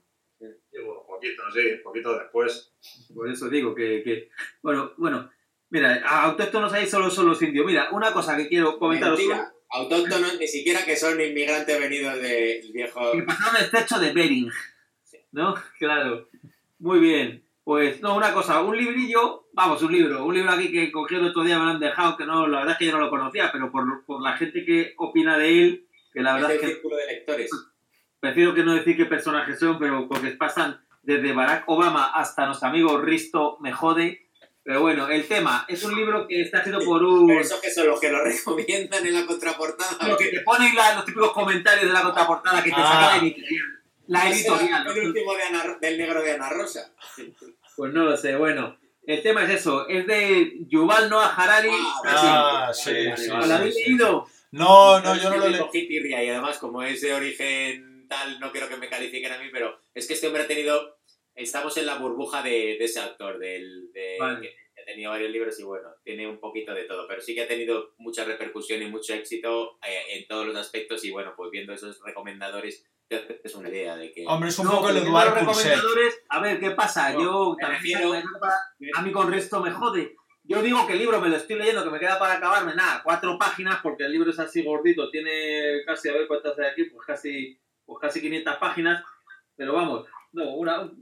Poquito después. Por eso digo que bueno, mira, autóctonos ahí solo son los indios. Mira, una cosa que quiero comentaros. Autóctonos ni siquiera que son inmigrantes venidos del viejo... Que pasaron el estrecho de Bering, ¿no? Claro. Muy bien. Pues, no, una cosa, un libro aquí que cogí el otro día, me lo han dejado, que no, la verdad es que yo no lo conocía, pero por la gente que opina de él, que la verdad es que... círculo de lectores. Prefiero que no decir qué personajes son, pero porque pasan desde Barack Obama hasta nuestro amigo Risto Mejode, Pero bueno, el tema es un libro que está escrito por un... Pero eso que son los que lo recomiendan en la contraportada. Lo que te ponen los típicos comentarios de la contraportada que te saca la editorial. La editorial. El último del negro de Ana Rosa. Pues no lo sé, bueno. El tema es eso, es de Yuval Noah Harari. Sí. ¿Lo habéis leído? No, yo no lo leí. Y además, como es de origen tal, no quiero que me califiquen a mí, pero es que este hombre ha tenido... Estamos en la burbuja de ese actor, Vale. que ha tenido varios libros y bueno, tiene un poquito de todo, pero sí que ha tenido mucha repercusión y mucho éxito en todos los aspectos y bueno, pues viendo esos recomendadores te haces una idea de que... Hombre, es un poco el Eduard Purcell. A ver, ¿qué pasa? No, Yo me refiero... a mí con resto me jode. Yo digo que el libro me lo estoy leyendo, que me queda para acabarme, 4 páginas, porque el libro es así gordito, tiene casi, a ver cuántas hay aquí, pues casi 500 páginas, pero vamos, no,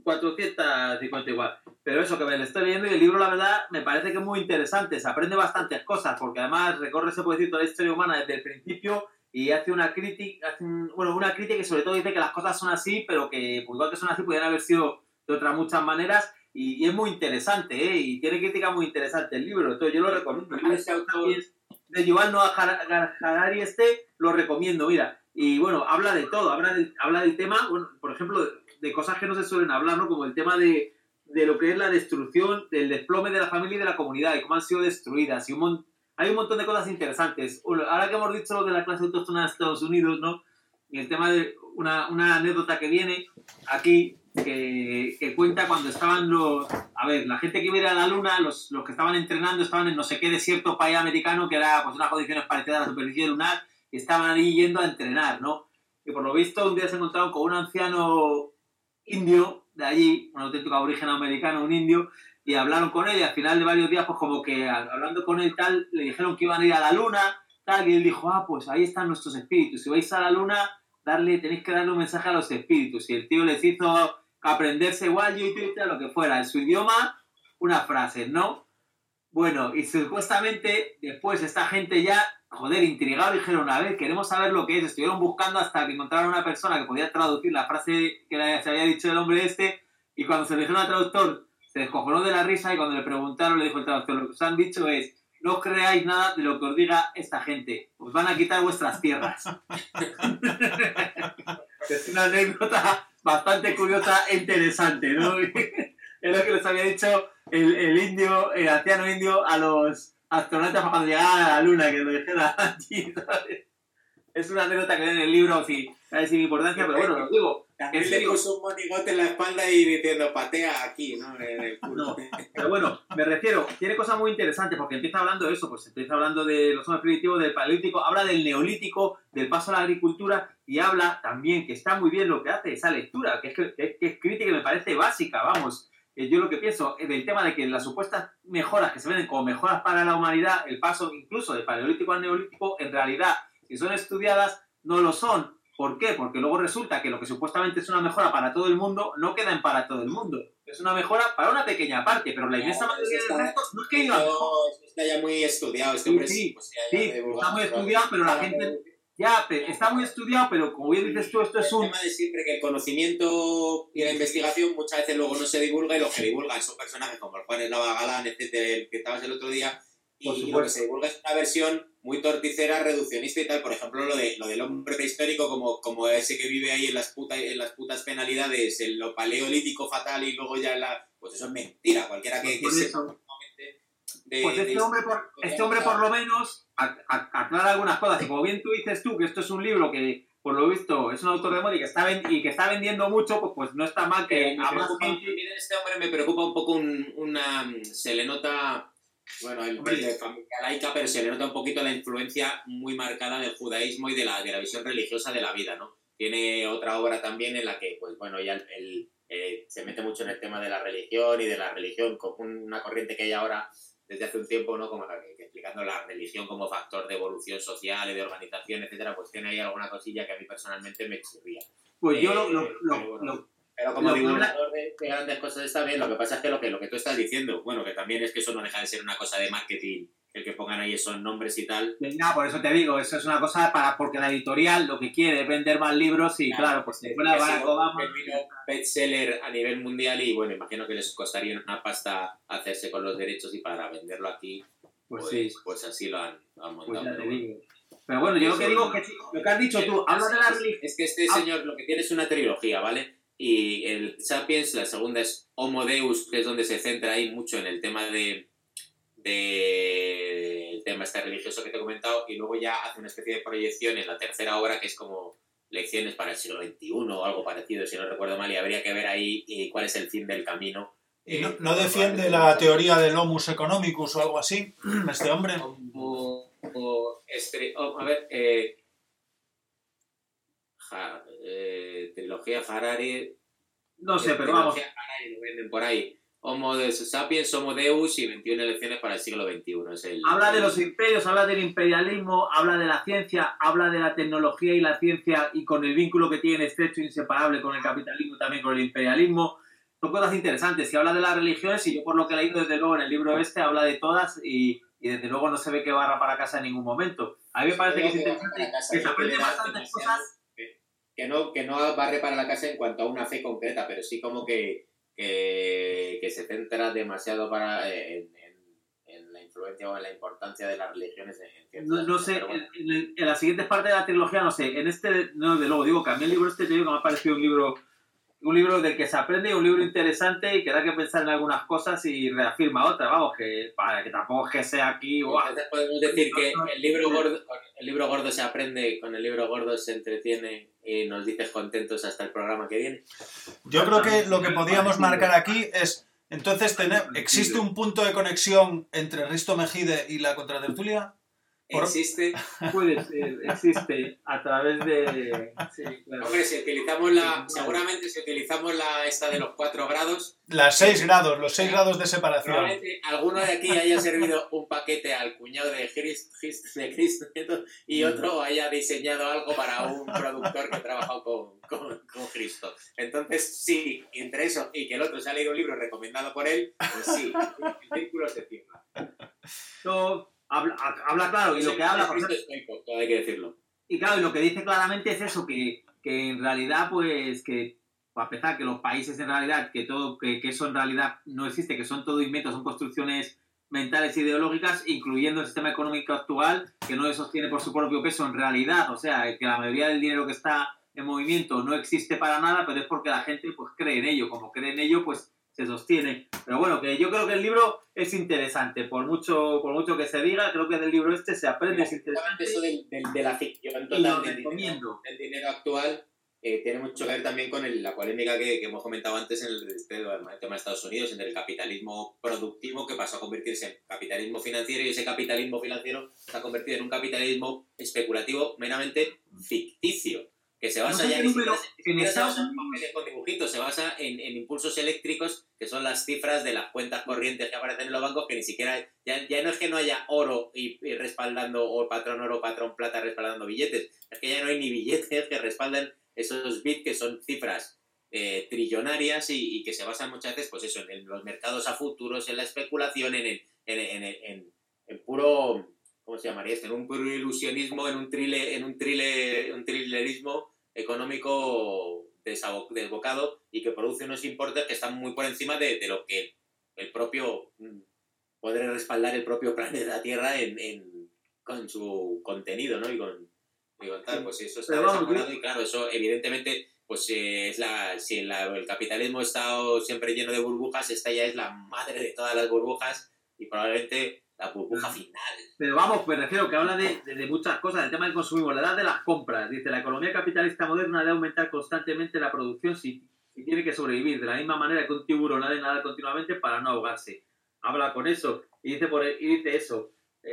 450 igual. Pero eso, que me lo estoy leyendo y el libro, la verdad, me parece que es muy interesante, se aprende bastantes cosas, porque además recorre, se puede decir, toda la historia humana desde el principio y hace una crítica, una crítica que sobre todo dice que las cosas son así, pero que, pues igual que son así, podrían haber sido de otras muchas maneras. Y es muy interesante, y tiene crítica muy interesante el libro, entonces yo lo recomiendo. De Yuval Noah Harari lo recomiendo, mira. Y bueno, habla de todo, habla del tema, bueno, por ejemplo, de cosas que no se suelen hablar, ¿no? Como el tema de lo que es la destrucción, del desplome de la familia y de la comunidad, y cómo han sido destruidas. Y hay un montón de cosas interesantes. Ahora que hemos dicho lo de la clase autóctona de Estados Unidos, ¿no? Y el tema de una anécdota que viene aquí, que cuenta cuando estaban la gente que iba a ir a la luna, los que estaban entrenando, estaban en no sé qué desierto país americano, que era pues unas condiciones parecidas a la superficie lunar, y estaban ahí yendo a entrenar, ¿no? Y por lo visto un día se encontraron con un anciano indio de allí, un auténtico aborigen americano, un indio, y hablaron con él, y al final de varios días, pues como que hablando con él tal, le dijeron que iban a ir a la luna, tal, y él dijo, pues ahí están nuestros espíritus, si vais a la luna, tenéis que darle un mensaje a los espíritus. Y el tío les hizo aprenderse igual, lo que fuera, en su idioma, unas frases, ¿no? Bueno, y supuestamente después esta gente ya, intrigado, dijeron, a ver, queremos saber lo que es. Estuvieron buscando hasta que encontraron una persona que podía traducir la frase que se había dicho el hombre y cuando se le dijeron al traductor, se descojonó de la risa y cuando le preguntaron, le dijo el traductor, lo que os han dicho es, no creáis nada de lo que os diga esta gente, os van a quitar vuestras tierras. Es una anécdota bastante curiosa e interesante, ¿no? Es lo que les había dicho el anciano indio a los astronautas para cuando llegaban a la luna, que lo dijeran allí, ¿sabes? Es una anécdota que ven en el libro sin importancia, pero bueno, lo digo. Él le puso un monigote en la espalda y diciendo, patea aquí, ¿no? En el culo. No, pero bueno, me refiero, tiene cosas muy interesantes porque empieza hablando de eso, pues empieza hablando de los hombres primitivos, del paleolítico, habla del neolítico, del paso a la agricultura y habla también, que está muy bien lo que hace esa lectura, que es crítica y me parece básica, vamos. Yo lo que pienso del tema de que las supuestas mejoras que se ven como mejoras para la humanidad, el paso incluso del paleolítico al neolítico, en realidad, si son estudiadas, no lo son. ¿Por qué? Porque luego resulta que lo que supuestamente es una mejora para todo el mundo no queda en para todo el mundo. Es una mejora para una pequeña parte, pero la inmensa mayoría del resto no es que diga... Está ya muy estudiado. Sí, está muy estudiado, pero la gente... Ya, está muy estudiado, pero como bien dices tú, esto es un... El tema de siempre que el conocimiento y la investigación muchas veces luego no se divulga y los que divulgan son personajes como el Juan Eslava Galán, etcétera, el que estabas el otro día, y lo que se divulga es una versión muy torticera, reduccionista y tal. Por ejemplo, lo del hombre prehistórico como ese que vive ahí en las putas penalidades, en lo paleolítico fatal y luego ya pues eso es mentira. Cualquiera que sepa pues este hombre por lo menos aclara algunas cosas. Y como bien tú dices que esto es un libro que por lo visto es un autor de moda y que está vendiendo mucho, pues no está mal que este hombre me preocupa un poco se le nota... Bueno, el de familia laica, pero se le nota un poquito la influencia muy marcada del judaísmo y de la visión religiosa de la vida, ¿no? Tiene otra obra también en la que, pues bueno, ya él se mete mucho en el tema de la religión y de la religión, con una corriente que hay ahora desde hace un tiempo, ¿no? Como que explicando la religión como factor de evolución social y de organización, etcétera, pues tiene ahí alguna cosilla que a mí personalmente me chirría. Pues yo pero como divulgador de grandes cosas está bien, lo que pasa es que lo que tú estás diciendo, bueno, que también es que eso no deja de ser una cosa de marketing, el que pongan ahí esos nombres y tal. Venga, por eso te digo, eso es una cosa porque la editorial lo que quiere es vender más libros y claro, pues se fuera Barack Obama. Bestseller a nivel mundial y bueno, imagino que les costaría una pasta hacerse con los derechos y para venderlo aquí, pues así lo han montado. Pues ya te digo. Pero bueno, yo lo que digo es que lo que has dicho tú, habla de la religión. Es que este señor lo que tiene es una trilogía, ¿vale? Y el Sapiens, la segunda es Homo Deus, que es donde se centra ahí mucho en el tema el tema este religioso que te he comentado, y luego ya hace una especie de proyección en la tercera obra que es como lecciones para el siglo XXI o algo parecido, si no recuerdo mal, y habría que ver ahí cuál es el fin del camino. ¿Y no defiende la teoría del homus economicus o algo así, este hombre? Trilogía Harari. No sé, pero vamos. Harari lo venden por ahí. Homo Sapiens, Homo Deus y 21 lecciones para el siglo XXI. Habla de los imperios, habla del imperialismo, habla de la ciencia, habla de la tecnología y la ciencia y con el vínculo que tiene estrecho e inseparable con el capitalismo, también con el imperialismo. Son cosas interesantes. Si habla de las religiones, y yo por lo que he leído desde luego en el libro habla de todas y desde luego no se ve que barra para casa en ningún momento. A mí me parece que es interesante, que se aprende bastantes cosas. Que no barre para la casa en cuanto a una fe concreta, pero sí como que se centra demasiado en la influencia o en la importancia de las religiones no sé, en la siguiente parte de la trilogía, no sé, en no, de luego digo que a mí el libro te digo que me ha parecido un libro del que se aprende, un libro interesante y que da que pensar en algunas cosas y reafirma otras, vamos, que tampoco es que sea aquí... Entonces podemos decir que el libro gordo se aprende, con el libro gordo se entretiene y nos dices contentos hasta el programa que viene. Yo creo que lo que podríamos marcar aquí es, entonces, ¿existe un punto de conexión entre Risto Mejide y la Contratertulia? ¿Existe? Puede ser, existe a través de... Sí, claro. Hombre, seguramente si utilizamos esta de los 4 grados... Los 6 grados de separación. Probablemente alguno de aquí haya servido un paquete al cuñado de Cristo y otro haya diseñado algo para un productor que ha trabajado con Cristo. Entonces, sí, entre eso y que el otro se ha leído un libro recomendado por él, pues sí, el círculo se cierra. Habla claro, y lo que habla... Todo hay que decirlo. Y claro, y lo que dice claramente es eso, que en realidad, pues, que a pesar que los países en realidad, que eso en realidad no existe, que son todo inventos, son construcciones mentales e ideológicas, incluyendo el sistema económico actual, que no sostiene por su propio peso en realidad, o sea, que la mayoría del dinero que está en movimiento no existe para nada, pero es porque la gente pues cree en ello, como cree en ello, pues se sostiene. Pero bueno, que yo creo que el libro es interesante, por mucho que se diga, creo que del libro se aprende, es interesante. Eso de la ficción total del dinero actual tiene mucho que ver también con la polémica que hemos comentado antes en el tema de Estados Unidos, entre el capitalismo productivo que pasó a convertirse en capitalismo financiero y ese capitalismo financiero se ha convertido en un capitalismo especulativo meramente ficticio. Que se basa con dibujitos, se basa en impulsos eléctricos, que son las cifras de las cuentas corrientes que aparecen en los bancos, que ni siquiera, ya no es que no haya oro y respaldando, o patrón oro, patrón plata respaldando billetes, es que ya no hay ni billetes que respalden esos bits, que son cifras trillonarias y que se basan muchas veces, pues eso, en los mercados a futuros, en la especulación, en puro... ¿Cómo se llamaría esto? En un puro ilusionismo, en un trilerismo económico desbocado y que produce unos importes que están muy por encima de lo que el propio poder respaldar el propio planeta Tierra con su contenido, ¿no? Y con tal, pues eso está desaforado y claro, eso evidentemente pues si el capitalismo ha estado siempre lleno de burbujas, esta ya es la madre de todas las burbujas y probablemente la burbuja final. Pero vamos, me refiero que habla de muchas cosas, del tema del consumismo, la edad de las compras. Dice, la economía capitalista moderna debe aumentar constantemente la producción si tiene que sobrevivir, de la misma manera que un tiburón ha de nadar continuamente para no ahogarse. Habla con eso y dice eso.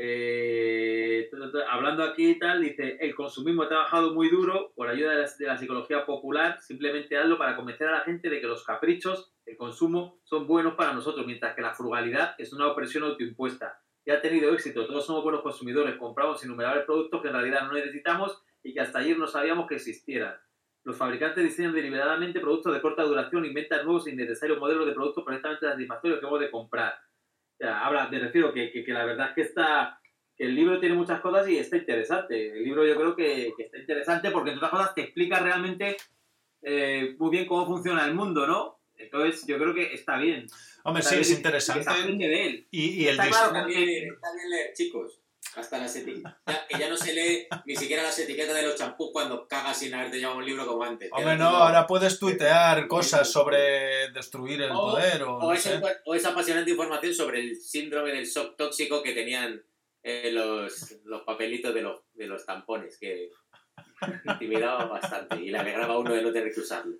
Hablando aquí y tal, dice, el consumismo ha trabajado muy duro por ayuda de la psicología popular, simplemente hazlo para convencer a la gente de que los caprichos, el consumo, son buenos para nosotros, mientras que la frugalidad es una opresión autoimpuesta. Y ha tenido éxito, todos somos buenos consumidores, compramos innumerables productos que en realidad no necesitamos y que hasta ayer no sabíamos que existieran. Los fabricantes diseñan deliberadamente productos de corta duración, inventan nuevos e innecesarios modelos de productos perfectamente satisfactorios que hemos de comprar. O sea, me refiero que la verdad es que está el libro tiene muchas cosas y está interesante. El libro yo creo que está interesante porque, entre otras cosas, te explica realmente muy bien cómo funciona el mundo, ¿no? Entonces, yo creo que está bien. Hombre, sí, es interesante. Se aprende de él. Y el está bien leer, chicos. Hasta las etiquetas. Ya no se lee ni siquiera las etiquetas de los champús cuando cagas sin haberte llevado un libro como antes. Hombre, no, ahora puedes tuitear cosas sobre destruir el poder o esa apasionante información sobre el síndrome del shock tóxico que tenían los papelitos de los tampones, que intimidaba bastante y le alegraba a uno de no tener que usarlos.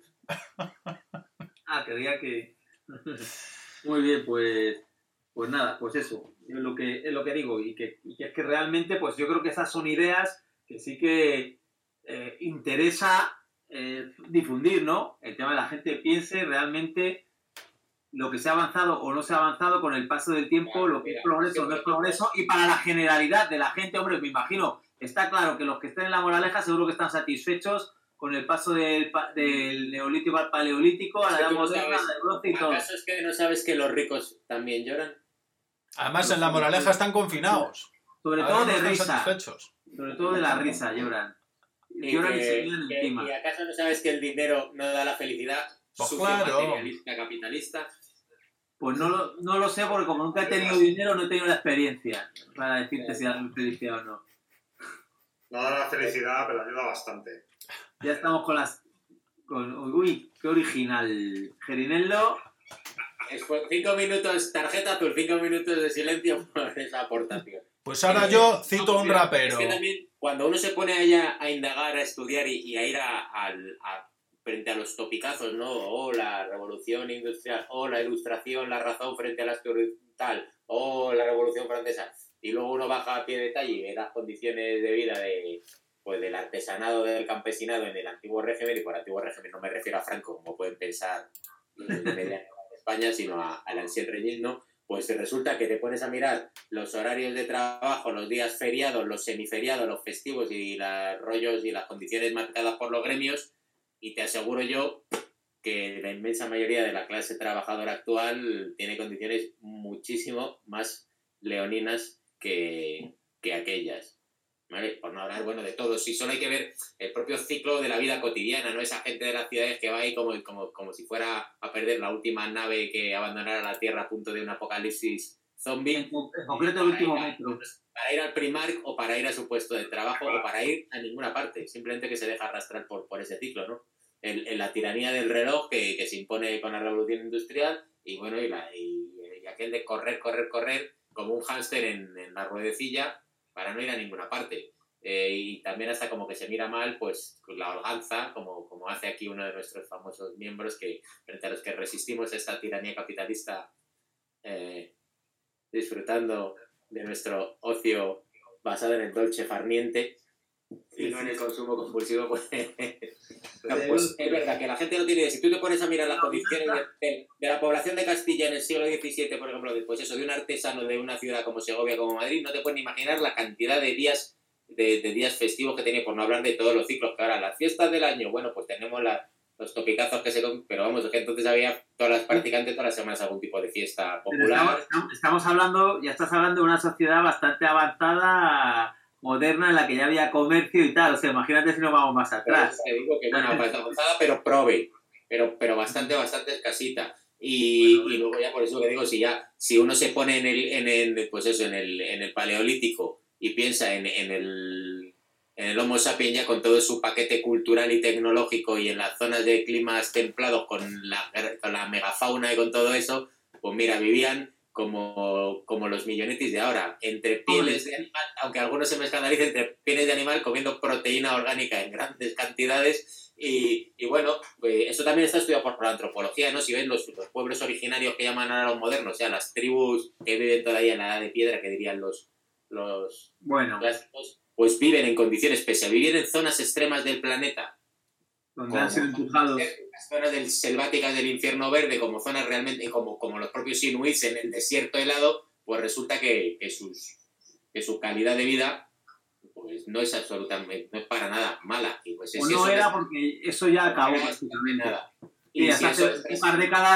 Creía que... Muy bien, pues nada, pues eso, es lo que digo, y que es que realmente, pues yo creo que esas son ideas que sí que interesa difundir, ¿no? El tema de la gente piense realmente lo que se ha avanzado o no se ha avanzado con el paso del tiempo, lo que es progreso o no es progreso, y para la generalidad de la gente, hombre, me imagino, está claro que los que estén en la moraleja seguro que están satisfechos con el paso del neolítico al paleolítico, a la edad moderna, al bronce y todo. ¿Acaso es que no sabes que los ricos también lloran? Además, en la moraleja están confinados. Sobre todo de risa. Sobre todo de la risa lloran. Lloran y se vienen encima. ¿Y acaso no sabes que el dinero no da la felicidad? Pues claro. Materialista, capitalista. Pues no lo sé, porque como nunca he tenido dinero, no he tenido la experiencia para decirte si da felicidad o no. No da la felicidad, pero ayuda bastante. Ya estamos con las... Uy, qué original. Gerinello. 5 minutos, tarjeta azul, 5 minutos de silencio por esa aportación. Pues ahora yo cito a un rapero. Es que también, cuando uno se pone allá a indagar, a estudiar y a ir frente a los topicazos, ¿no? O la revolución industrial, o la ilustración, la razón frente a la tal, o la revolución francesa, y luego uno baja a pie de detalle y ve las condiciones de vida del artesanado, del campesinado en el antiguo régimen, y por antiguo régimen no me refiero a Franco, como pueden pensar de España, sino al ancien régime, ¿no? Pues resulta que te pones a mirar los horarios de trabajo, los días feriados, los semiferiados, los festivos y los rollos y las condiciones marcadas por los gremios, y te aseguro yo que la inmensa mayoría de la clase trabajadora actual tiene condiciones muchísimo más leoninas que aquellas, ¿vale? Por no hablar, bueno, de todo. Si solo hay que ver el propio ciclo de la vida cotidiana, ¿no? Esa gente de las ciudades que va ahí como si fuera a perder la última nave que abandonara la Tierra a punto de un apocalipsis zombie. En concreto el último metro. Para ir al Primark o para ir a su puesto de trabajo o para ir a ninguna parte. Simplemente que se deja arrastrar por ese ciclo, ¿no? En la tiranía del reloj que se impone con la revolución industrial y bueno, y aquel de correr como un hámster en la ruedecilla para no ir a ninguna parte. Y también hasta como que se mira mal pues la holganza, como hace aquí uno de nuestros famosos miembros, que frente a los que resistimos a esta tiranía capitalista, disfrutando de nuestro ocio basado en el dolce farniente y no en el consumo compulsivo, pues es verdad que la gente no tiene... Si tú te pones a mirar las condiciones de la población de Castilla en el siglo XVII, por ejemplo, pues eso, de un artesano de una ciudad como Segovia, como Madrid, no te puedes ni imaginar la cantidad de días de días festivos que tiene, por no hablar de todos los ciclos, que ahora las fiestas del año, bueno, pues tenemos los topicazos que pero vamos, es que entonces había prácticamente todas las semanas algún tipo de fiesta popular. Estamos hablando, ya estás hablando de una sociedad bastante avanzada, moderna, en la que ya había comercio y tal. O sea, imagínate si nos vamos más atrás. Te digo que, bueno, avanzada, pero pero bastante escasita. Y luego ya por eso que digo, si uno se pone en el paleolítico y piensa en el Homo sapiens ya con todo su paquete cultural y tecnológico y en las zonas de climas templados con la megafauna y con todo eso, pues mira, vivían como los millonetis de ahora, entre pieles de animal, aunque algunos se me escandalicen, entre pieles de animal comiendo proteína orgánica en grandes cantidades. Y bueno, pues eso también está estudiado por la antropología, ¿no? Si ven los pueblos originarios que llaman ahora los modernos, o sea, las tribus que viven todavía en la edad de piedra, que dirían los clásicos, pues viven en condiciones, pese a vivir en zonas extremas del planeta, donde han sido empujados. Las zonas selváticas del infierno verde, como zonas realmente, como los propios inuits en el desierto helado, pues resulta que su calidad de vida pues no es absolutamente, no es para nada mala. Y pues no era porque eso ya acabó básicamente. Nada. Y hasta hace un par de décadas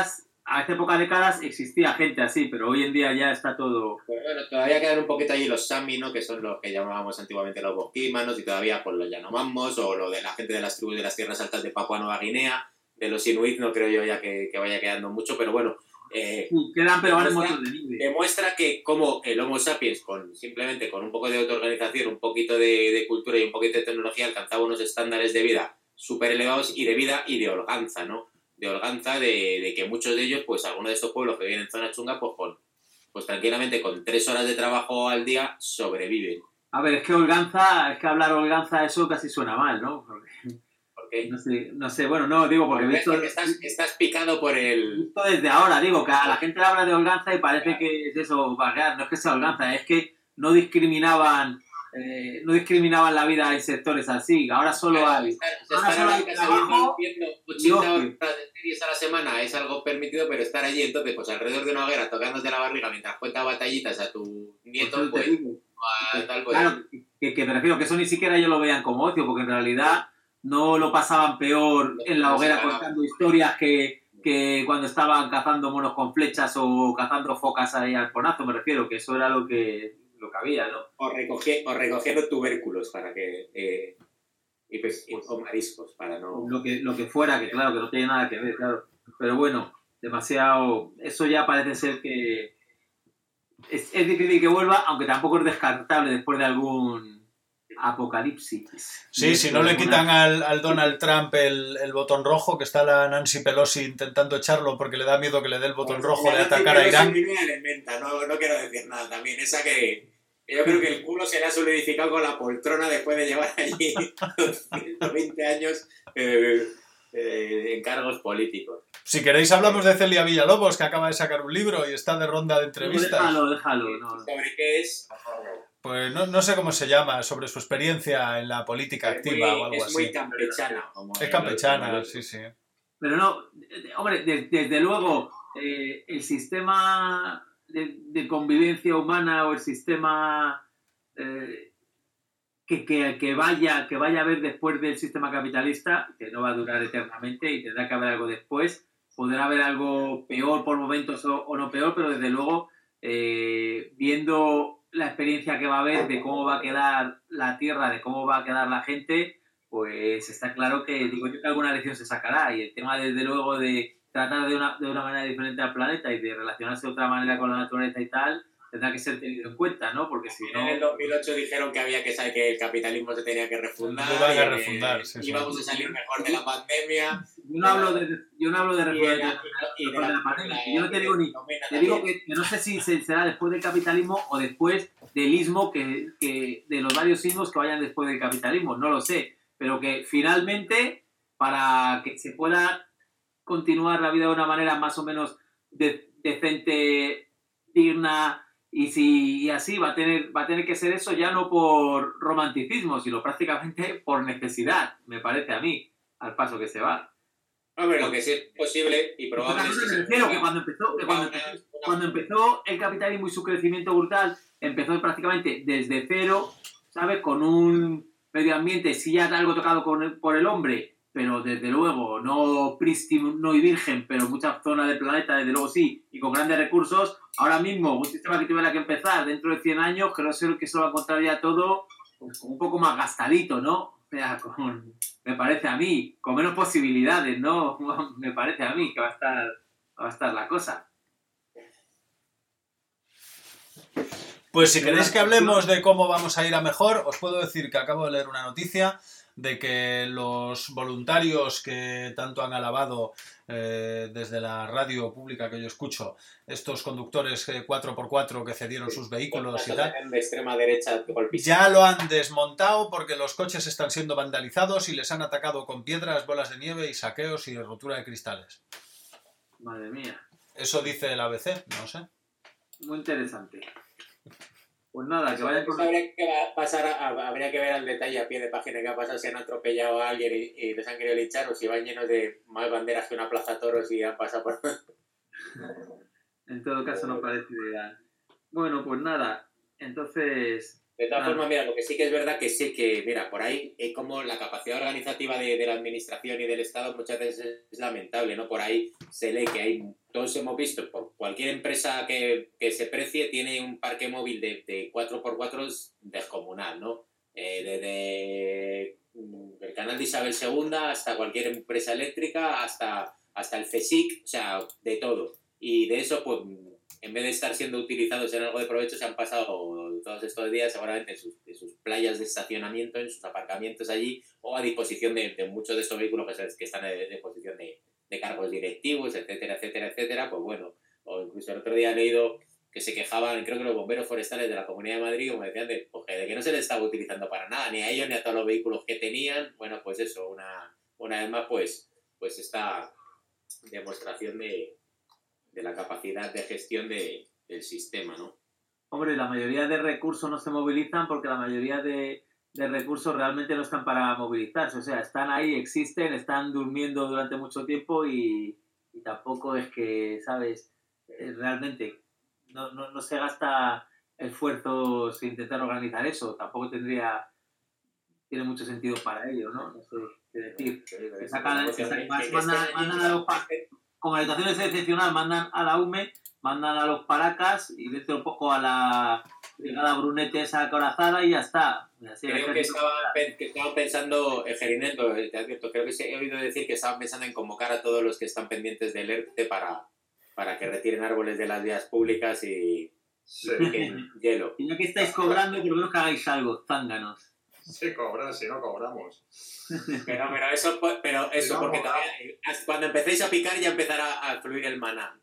a esta época de caras existía gente así, pero hoy en día ya está todo... Pero bueno, todavía quedan un poquito allí los Sami, ¿no? Que son los que llamábamos antiguamente los bosquímanos, y todavía pues los Yanomamos, o lo de la gente de las tribus de las tierras altas de Papua Nueva Guinea, de los Inuit no creo yo ya que vaya quedando mucho, pero bueno... quedan pero van muchos de nivel. Demuestra que como el Homo sapiens, simplemente con un poco de autoorganización, un poquito de cultura y un poquito de tecnología, alcanzaba unos estándares de vida súper elevados y de vida y de holganza, ¿no? De holganza, de que muchos de ellos, pues algunos de estos pueblos que viven en zona chunga, pues tranquilamente con 3 horas de trabajo al día sobreviven. A ver, es que hablar holganza, eso casi suena mal, ¿no? Porque... ¿Por qué? No sé, bueno, no, digo, porque he visto... Porque estás picado por el... Visto desde ahora, digo, que a la gente le habla de holganza y parece que es eso, no es que sea holganza, es que no discriminaban la vida en sectores así, ahora solo hay... Ahora solo hay trabajo, viendo 80 horas de series a la semana es algo permitido, pero estar allí entonces, pues alrededor de una hoguera, tocándote la barriga mientras cuentas batallitas a tu nieto, pues... Claro, que me refiero que eso ni siquiera ellos lo veían como ocio, porque en realidad... no lo pasaban peor en la hoguera contando historias que cuando estaban cazando monos con flechas o cazando focas ahí al conazo, me refiero, que eso era lo que había, ¿no? O recogiendo tubérculos para que... o mariscos para no... Lo que fuera, que claro, que no tiene nada que ver, claro. Pero bueno, demasiado... Eso ya parece ser que... Es difícil que vuelva, aunque tampoco es descartable después de algún... apocalipsis. Sí, si no le quitan al Donald Trump el botón rojo, que está la Nancy Pelosi intentando echarlo porque le da miedo que le dé el botón rojo de atacar a Irán. No quiero decir nada también. Esa que yo creo que el culo se le ha solidificado con la poltrona después de llevar allí 120 años en cargos políticos. Si queréis hablamos de Celia Villalobos, que acaba de sacar un libro y está de ronda de entrevistas. Déjalo. No. ¿Sobre qué es? Pues no sé cómo se llama, sobre su experiencia en la política activa o algo así. Es muy campechana. Es campechana, sí. Pero no, hombre, desde luego, el sistema de convivencia humana o el sistema que vaya a haber después del sistema capitalista, que no va a durar eternamente y tendrá que haber algo después, podrá haber algo peor por momentos o no peor, pero desde luego, viendo la experiencia que va a haber de cómo va a quedar la Tierra, de cómo va a quedar la gente, pues está claro que, digo yo, que alguna lección se sacará. Y el tema, desde luego, de tratar de una manera diferente al planeta y de relacionarse de otra manera con la naturaleza y tal, tendrá que ser tenido en cuenta, ¿no? Porque si no... En el 2008 dijeron que había que saber que el capitalismo se tenía que refundar. Íbamos a salir mejor de la pandemia. Yo no hablo de refundar de la pandemia. Yo no te digo ni... Te digo que no sé si será después del capitalismo o después del ismo, de los varios ismos que vayan después del capitalismo. No lo sé. Pero que finalmente, para que se pueda continuar la vida de una manera más o menos decente, digna... Y así va a tener que ser eso ya no por romanticismo, sino prácticamente por necesidad, me parece a mí, al paso que se va. Hombre, lo que sí es posible y probable es que cuando empezó el capitalismo y su crecimiento brutal, empezó prácticamente desde cero, ¿sabes? Con un medio ambiente, sí ya algo tocado por el hombre, pero desde luego no prístino y virgen, pero muchas zonas del planeta, desde luego sí, y con grandes recursos. Ahora mismo, un sistema que tuviera que empezar dentro de 100 años, creo que se va a encontrar ya todo pues, un poco más gastadito, ¿no? O sea, me parece a mí, con menos posibilidades, ¿no? Me parece a mí que va a estar la cosa. Pues si queréis que hablemos de cómo vamos a ir a mejor, os puedo decir que acabo de leer una noticia de que los voluntarios que tanto han alabado desde la radio pública que yo escucho, estos conductores 4x4 que cedieron sus vehículos y tal, de extrema derecha, ya lo han desmontado porque los coches están siendo vandalizados y les han atacado con piedras, bolas de nieve y saqueos y rotura de cristales. Madre mía. Eso dice el ABC, no sé. Muy interesante. Pues nada, que vayan con... Habría que ver al detalle a pie de página qué ha pasado, si han atropellado a alguien y les han querido linchar, o si van llenos de más banderas que una plaza toros y han pasado por... En todo caso no parece ideal. Bueno, pues nada, entonces De todas formas, mira, lo que sí que es verdad que sé que, mira, por ahí como la capacidad organizativa de la administración y del Estado muchas veces es lamentable, ¿no? Por ahí se lee que hay, todos hemos visto, por cualquier empresa que se precie, tiene un parque móvil de 4x4 descomunal, ¿no? Desde el canal de Isabel II hasta cualquier empresa eléctrica, hasta el CSIC, o sea, de todo. Y de eso, pues, en vez de estar siendo utilizados en algo de provecho, se han pasado todos estos días seguramente en sus playas de estacionamiento, en sus aparcamientos allí, o a disposición de muchos de estos vehículos que están a disposición de cargos directivos, etcétera, etcétera, etcétera. Pues bueno, o incluso el otro día he leído que se quejaban, creo que los bomberos forestales de la Comunidad de Madrid, como decían, de que no se les estaba utilizando para nada, ni a ellos ni a todos los vehículos que tenían. Bueno, pues eso, una vez más, pues esta demostración de la capacidad de gestión del sistema, ¿no? Hombre, la mayoría de recursos no se movilizan porque la mayoría de recursos realmente no están para movilizarse. O sea, están ahí, existen, están durmiendo durante mucho tiempo y tampoco es que, ¿sabes? Realmente no se gasta esfuerzos en intentar organizar eso. Tampoco tiene mucho sentido para ello, ¿no? No sé qué decir. Mandan a los como la situación es excepcional, mandan a la UME, mandan a los Paracas y dentro un poco a la brigada Brunete esa acorazada y ya está. Así creo que estaban pensando, Gerinendo, te advierto, creo que he oído decir que estaban pensando en convocar a todos los que están pendientes del ERTE para que retiren árboles de las vías públicas y hielo. Y ya que estáis cobrando, por lo menos que hagáis algo, zánganos. Sí, cobran, si no cobramos. Pero eso porque todavía, cuando empecéis a picar ya empezará a fluir el maná.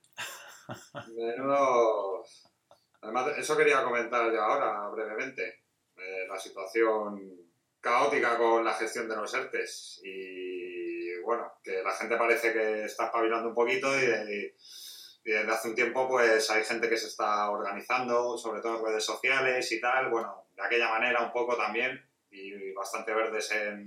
Menudo. Además, eso quería comentar ya ahora, brevemente. La situación caótica con la gestión de los ERTES. Y bueno, que la gente parece que está espabilando un poquito y desde hace un tiempo pues hay gente que se está organizando, sobre todo en redes sociales y tal. Bueno, de aquella manera un poco también. Y bastante verdes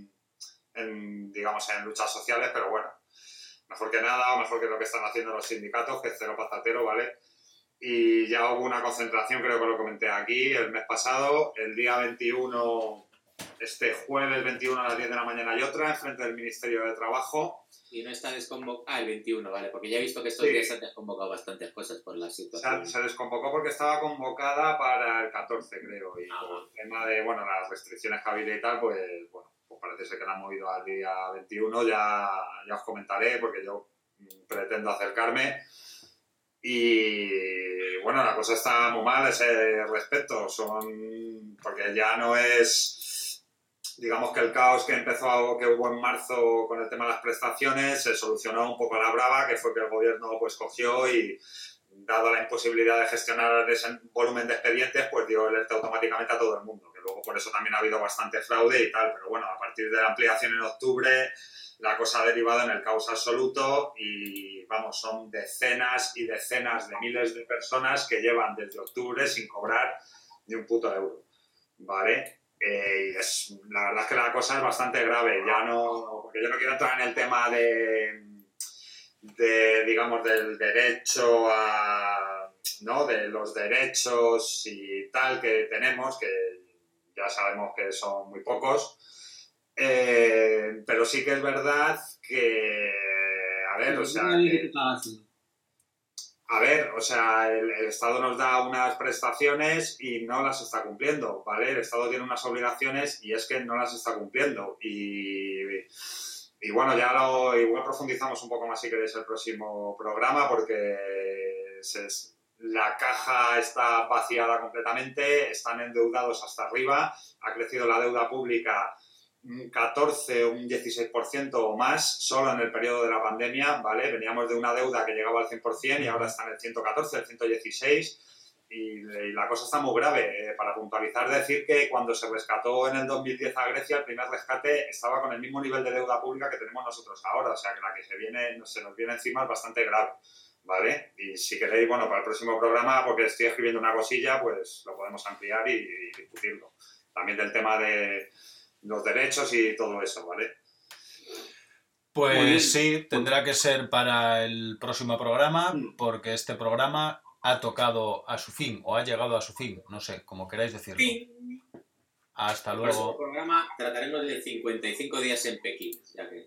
en luchas sociales, pero bueno, mejor que nada o mejor que lo que están haciendo los sindicatos, que es cero patatero, ¿vale? Y ya hubo una concentración, creo que lo comenté aquí, el mes pasado, el día 21, este jueves 21 a las 10 de la mañana hay otra, enfrente del Ministerio de Trabajo. Y no está desconvocado. El 21, vale, porque ya he visto que estos días se han desconvocado bastantes cosas por la situación. Se desconvocó porque estaba convocada para el 14, creo, y por el tema de, las restricciones que ha habido y tal, pues parece ser que la han movido al día 21, ya os comentaré, porque yo pretendo acercarme. Y bueno, la cosa está muy mal a ese respecto, porque ya no es... Digamos que el caos que hubo en marzo con el tema de las prestaciones se solucionó un poco a la brava, que fue que el gobierno pues cogió y, dado la imposibilidad de gestionar ese volumen de expedientes, pues dio el ERTE automáticamente a todo el mundo, que luego por eso también ha habido bastante fraude y tal, pero bueno, a partir de la ampliación en octubre, la cosa ha derivado en el caos absoluto y son decenas y decenas de miles de personas que llevan desde octubre sin cobrar ni un puto euro, ¿vale? La verdad es que la cosa es bastante grave, porque yo no quiero entrar en el tema del derecho de los derechos y tal que tenemos, que ya sabemos que son muy pocos, pero sí que es verdad que, el Estado nos da unas prestaciones y no las está cumpliendo, ¿vale? El Estado tiene unas obligaciones y es que no las está cumpliendo. Y bueno, igual profundizamos un poco más si queréis el próximo programa, porque la caja está vaciada completamente, están endeudados hasta arriba, ha crecido la deuda pública un 14 o un 16% o más solo en el periodo de la pandemia, ¿vale? Veníamos de una deuda que llegaba al 100% y ahora está en el 114, el 116 y la cosa está muy grave. Para puntualizar, decir que cuando se rescató en el 2010 a Grecia, el primer rescate estaba con el mismo nivel de deuda pública que tenemos nosotros ahora, o sea que la que se nos viene encima es bastante grave, ¿vale? Y si queréis, para el próximo programa, porque estoy escribiendo una cosilla, pues lo podemos ampliar y discutirlo. También del tema de los derechos y todo eso, ¿vale? Pues sí, tendrá que ser para el próximo programa, porque este programa ha tocado a su fin, o ha llegado a su fin, no sé, como queráis decirlo. Hasta En el luego. próximo programa trataremos de 55 días en Pekín. Ya que...